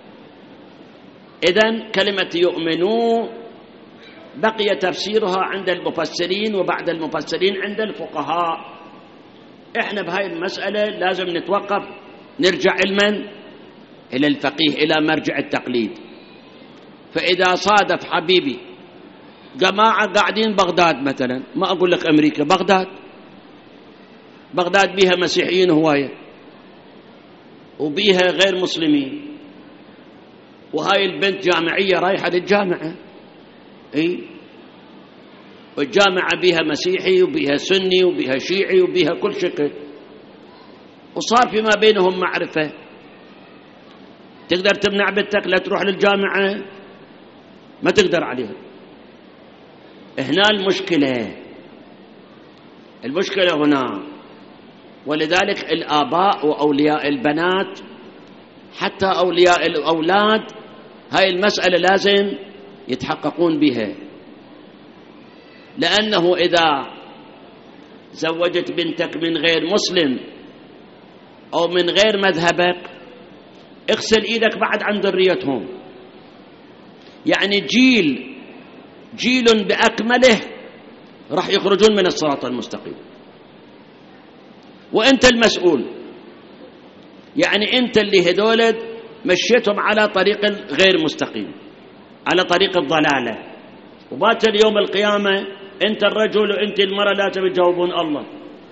إذن كلمة يؤمنوا بقي تفسيرها عند المفسرين وبعد المفسرين عند الفقهاء. إحنا بهاي المسألة لازم نتوقف، نرجع علما إلى الفقيه، إلى مرجع التقليد. فإذا صادف حبيبي جماعة قاعدين بغداد مثلا، ما أقول لك أمريكا، بغداد بيها مسيحيين هواية وبيها غير مسلمين، وهاي البنت جامعية رايحة للجامعة، والجامعة بيها مسيحي وبيها سني وبيها شيعي وبيها كل شكل، وصار فيما بينهم معرفة. تقدر تمنع بنتك لا تروح للجامعة؟ ما تقدر عليها. هنا المشكلة هنا. ولذلك الآباء وأولياء البنات حتى أولياء الأولاد هاي المسألة لازم يتحققون بها، لأنه إذا زوجت بنتك من غير مسلم أو من غير مذهبك اغسل إيدك بعد عن ذريتهم. يعني جيل بأكمله راح يخرجون من الصراط المستقيم، وأنت المسؤول. يعني أنت اللي هذول مشيتهم على طريق غير مستقيم، على طريق الضلالة، وباكر يوم القيامة أنت الرجل وأنت المرأة لازم تجاوبون الله.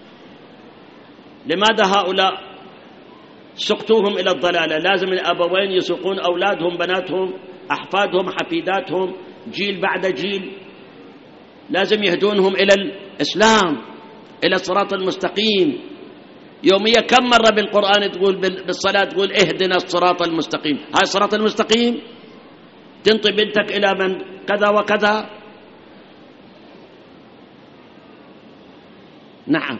لماذا هؤلاء سقتوهم إلى الضلالة؟ لازم الأبوين يسوقون أولادهم، بناتهم، أحفادهم، حفيداتهم، جيل بعد جيل، لازم يهدونهم إلى الإسلام، إلى الصراط المستقيم. يوميا كم مرة بالقرآن تقول بالصلاة تقول اهدنا الصراط المستقيم؟ هاي الصراط المستقيم تنطي بنتك إلى من كذا وكذا؟ نعم.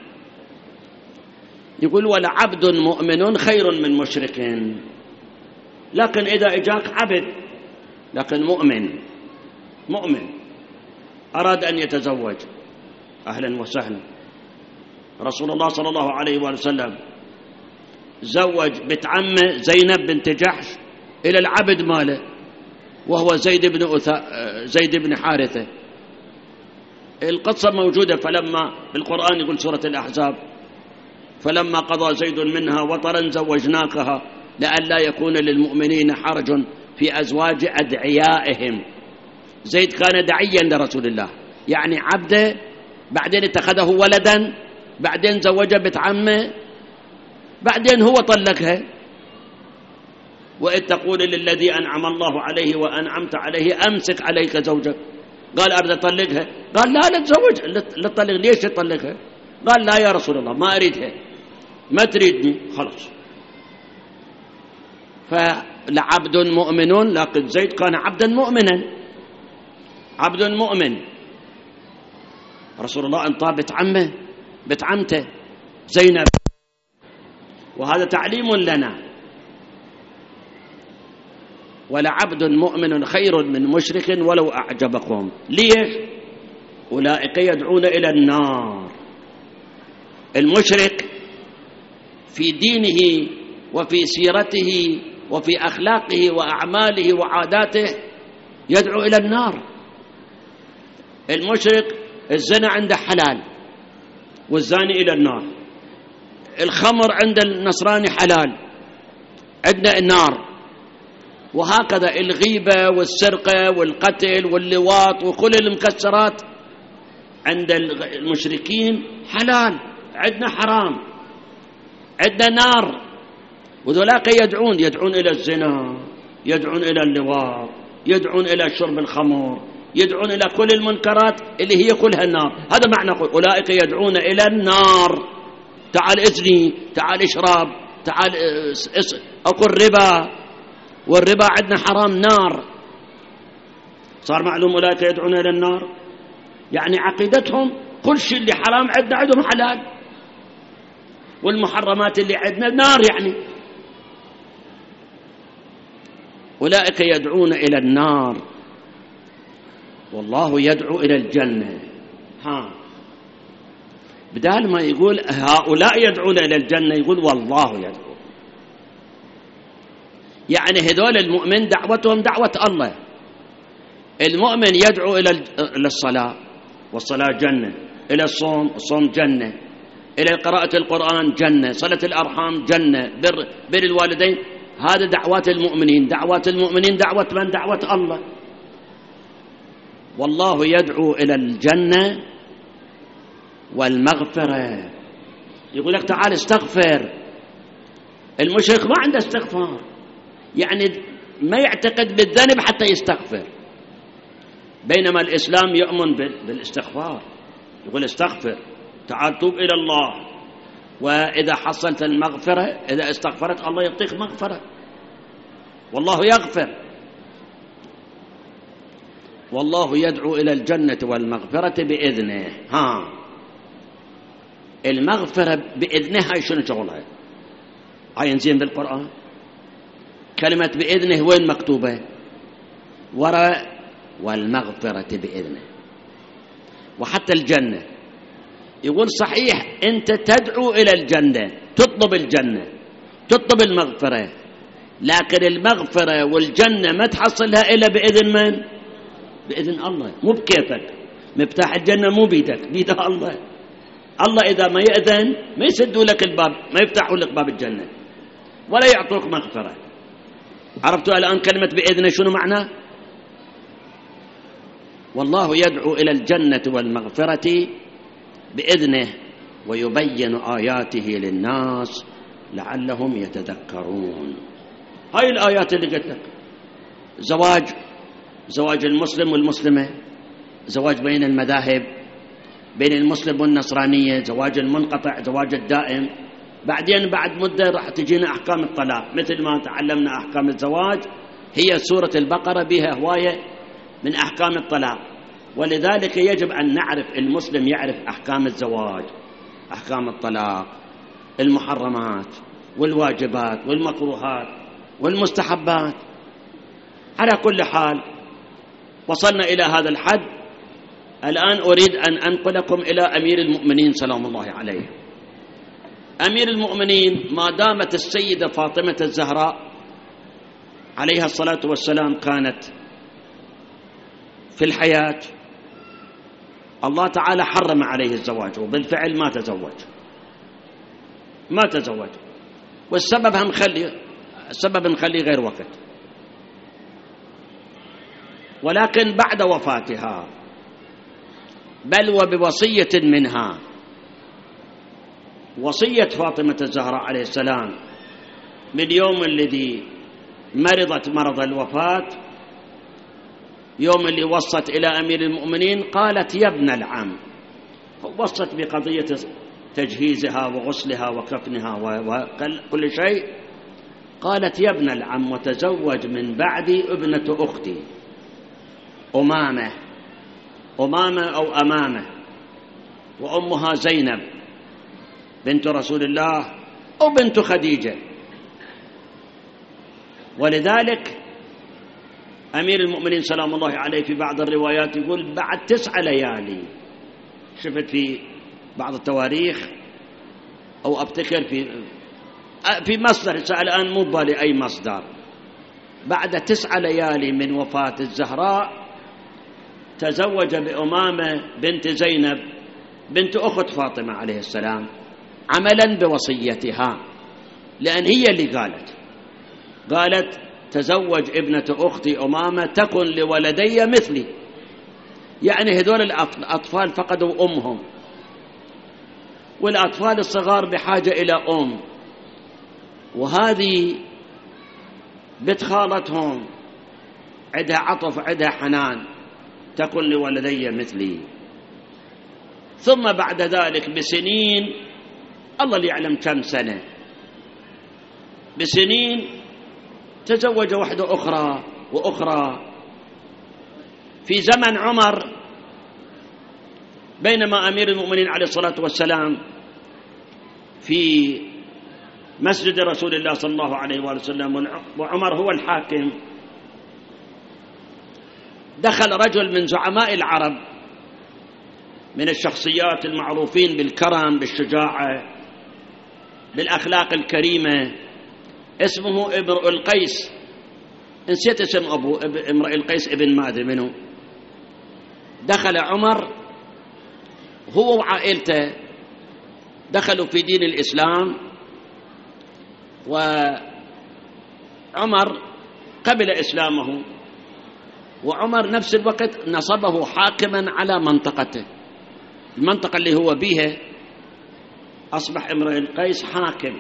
يقول ولعبد مؤمن خير من مشرك. لكن إذا إجاك عبد لكن مؤمن أراد أن يتزوج، أهلا وسهلا. رسول الله صلى الله عليه وسلم زوج بنت عمه زينب بنت جحش إلى العبد ماله وهو زيد بن حارثة. القصة موجودة، فلما بالقرآن يقول سورة الأحزاب فلما قضى زيد منها وطرا زوجناكها لئلا يكون للمؤمنين حرج في أزواج أدعيائهم. زيد كان دعيا لرسول الله، يعني عبده، بعدين اتخذه ولدا، بعدين زوجه بنت عمه، بعدين هو طلقها. وإذ تقول للذي أنعم الله عليه وأنعمت عليه أمسك عليك زوجك، قال أريد أطلقها، قال لا تزوج، لا تطلق. ليش تطلقها؟ قال لا يا رسول الله ما أريدها. ما تريدني خلاص. فلعبد مؤمن، لكن زيد كان عبدا مؤمنا، عبد مؤمن. رسول الله انطى بنت عمته زينب، وهذا تعليم لنا. ولعبد مؤمن خير من مشرك ولو أعجبكم. ليش؟ أولئك يدعون إلى النار. المشرك في دينه وفي سيرته وفي أخلاقه وأعماله وعاداته يدعو إلى النار. المشرك الزنا عنده حلال والزاني إلى النار، الخمر عند النصراني حلال عندنا النار، وهكذا الغيبة والسرقة والقتل واللواط وكل المكسرات عند المشركين حلال، عندنا حرام، عندنا نار. وذولاك يدعون إلى الزنا، يدعون إلى اللواط، يدعون إلى شرب الخمر، يدعون إلى كل المنكرات اللي هي كلها النار. هذا معنى أولئك يدعون إلى النار. تعال ازني، تعال اشرب، تعال أكل ربا، والربا عندنا حرام نار. صار معلوم أولئك يدعون إلى النار، يعني عقيدتهم كل شيء اللي حرام عندهم حلال. والمحرمات اللي عندنا نار يعني. أولئك يدعون إلى النار والله يدعو إلى الجنة. بدال ما يقول هؤلاء يدعون إلى الجنة يقول والله يدعو. يعني هذول المؤمن دعوتهم دعوة الله. المؤمن يدعو إلى الصلاة والصلاة جنة، إلى الصوم الصوم جنة، إلى قراءة القرآن جنة، صلة الأرحام جنة، بر الوالدين. هذا دعوات المؤمنين. دعوات المؤمنين دعوة من؟ دعوة الله. والله يدعو إلى الجنة والمغفرة. يقول لك تعال استغفر. المشرك ما عنده استغفار، يعني ما يعتقد بالذنب حتى يستغفر، بينما الإسلام يؤمن بالاستغفار. يقول استغفر، تعال توب إلى الله، وإذا حصلت المغفرة إذا استغفرت الله يعطيك مغفرة، والله يغفر. والله يدعو إلى الجنة والمغفرة بإذنه. المغفرة بإذنه هاي شنو شغلها؟ هاي ينزين بالقرآن كلمة بإذنه وين مكتوبة؟ وراء والمغفرة بإذنه. وحتى الجنة يقول صحيح أنت تدعو إلى الجنة، تطلب الجنة، تطلب المغفرة، لكن المغفرة والجنة ما تحصلها إلا بإذن من؟ بإذن الله، مو بكيفك. مفتاح الجنة مو بيدك، بيد الله. الله إذا ما يأذن ما يسدوا لك الباب، ما يفتحوا لك باب الجنة ولا يعطوك مغفرة. عرفتوا الآن كلمة بإذنه شنو معناه؟ والله يدعو إلى الجنة والمغفرة بإذنه ويبين آياته للناس لعلهم يتذكرون. هاي الآيات اللي قلت لك: زواج المسلم والمسلمة، زواج بين المذاهب، بين المسلم والنصرانية، زواج المنقطع، زواج الدائم. بعدين بعد مدة راح تجينا أحكام الطلاق، مثل ما تعلمنا أحكام الزواج هي سورة البقرة بها هواية من أحكام الطلاق. ولذلك يجب أن نعرف، المسلم يعرف أحكام الزواج، أحكام الطلاق، المحرمات والواجبات والمكروهات والمستحبات. على كل حال وصلنا إلى هذا الحد. الآن أريد أن أنقلكم إلى أمير المؤمنين سلام الله عليه. أمير المؤمنين ما دامت السيدة فاطمة الزهراء عليها الصلاة والسلام كانت في الحياة، الله تعالى حرم عليه الزواج، وبالفعل ما تزوج. والسبب نخلي غير وقت. ولكن بعد وفاتها، بل وبوصية منها، وصية فاطمة الزهراء عليه السلام من اليوم الذي مرضت مرض الوفاة، يوم اللي وصت إلى أمير المؤمنين قالت: يا ابن العم. وصت بقضية تجهيزها وغسلها وكفنها وكل شيء. قالت: يا ابن العم، وتزوج من بعدي ابنة أختي أمامة أو أمامة، وأمها زينب بنت رسول الله أو بنت خديجة. ولذلك أمير المؤمنين سلام الله عليه في بعض الروايات يقول بعد 9 ليالي. شفت في بعض التواريخ أو أبتكر في مصدر الآن مو بالي أي مصدر، بعد 9 ليالي من وفاة الزهراء تزوج بأمامة بنت زينب بنت أخت فاطمة عليه السلام، عملا بوصيتها، لأن هي اللي قالت تزوج ابنة أختي أمامة تكن لولدي مثلي. يعني هذول الأطفال فقدوا أمهم، والأطفال الصغار بحاجة إلى أم، وهذه بنت خالتهم عندها عطف، عندها حنان، تكن لولدي مثلي. ثم بعد ذلك بسنين، الله اللي يعلم كم سنة، بسنين تزوج واحدة أخرى في زمن عمر، بينما أمير المؤمنين عليه الصلاة والسلام في مسجد رسول الله صلى الله عليه وآله وسلم وعمر هو الحاكم، دخل رجل من زعماء العرب من الشخصيات المعروفين بالكرم بالشجاعة بالأخلاق الكريمة، اسمه امرؤ القيس، نسيت اسم أبوه، امرؤ القيس ابن ما أدري منه. دخل عمر هو وعائلته، دخلوا في دين الإسلام، وعمر قبل إسلامه، وعمر نفس الوقت نصبه حاكما على منطقته، المنطقة اللي هو بيها أصبح امرؤ القيس حاكم،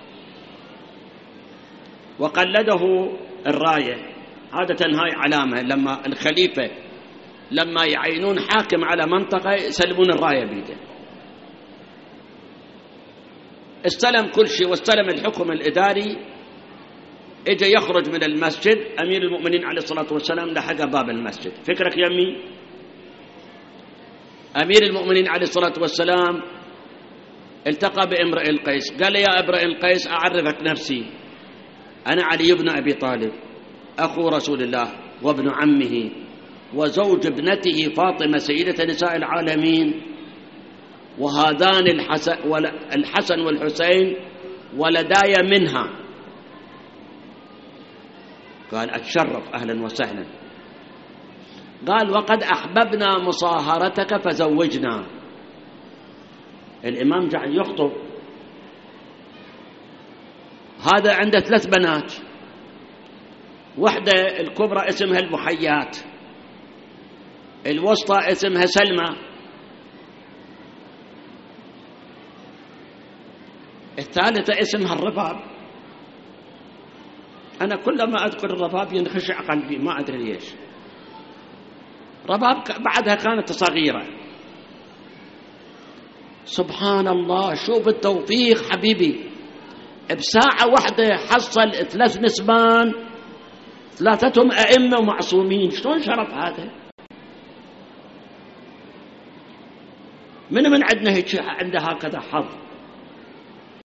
وقلده الراية. عادة هاي علامة، لما الخليفة لما يعينون حاكم على منطقة يسلمون الراية بيده. استلم كل شيء واستلم الحكم الإداري. اجى يخرج من المسجد، أمير المؤمنين عليه الصلاة والسلام لحق باب المسجد. فكرك يمي أمير المؤمنين عليه الصلاة والسلام التقى بامرئ القيس، قال: يا امرئ القيس أعرفك نفسي، أنا علي بن أبي طالب أخو رسول الله وابن عمه وزوج ابنته فاطمة سيدة نساء العالمين، وهذان الحسن والحسين ولداي منها. قال: أتشرف، أهلا وسهلا. قال: وقد أحببنا مصاهرتك فزوجنا. الإمام جعل يخطب، هذا عنده 3 بنات، واحدة الكبرى اسمها المحيات، الوسطى اسمها سلمى، الثالثة اسمها الرباب. أنا كلما أذكر الرباب ينخشع قلبي، ما أدري ليش. رباب بعدها كانت صغيرة. سبحان الله، شوف التوفيق حبيبي، بساعة واحدة حصل 3 نسبان، 3 أئمة ومعصومين. شلون شرف هذا؟ من عندنا هيك عنده هكذا حظ؟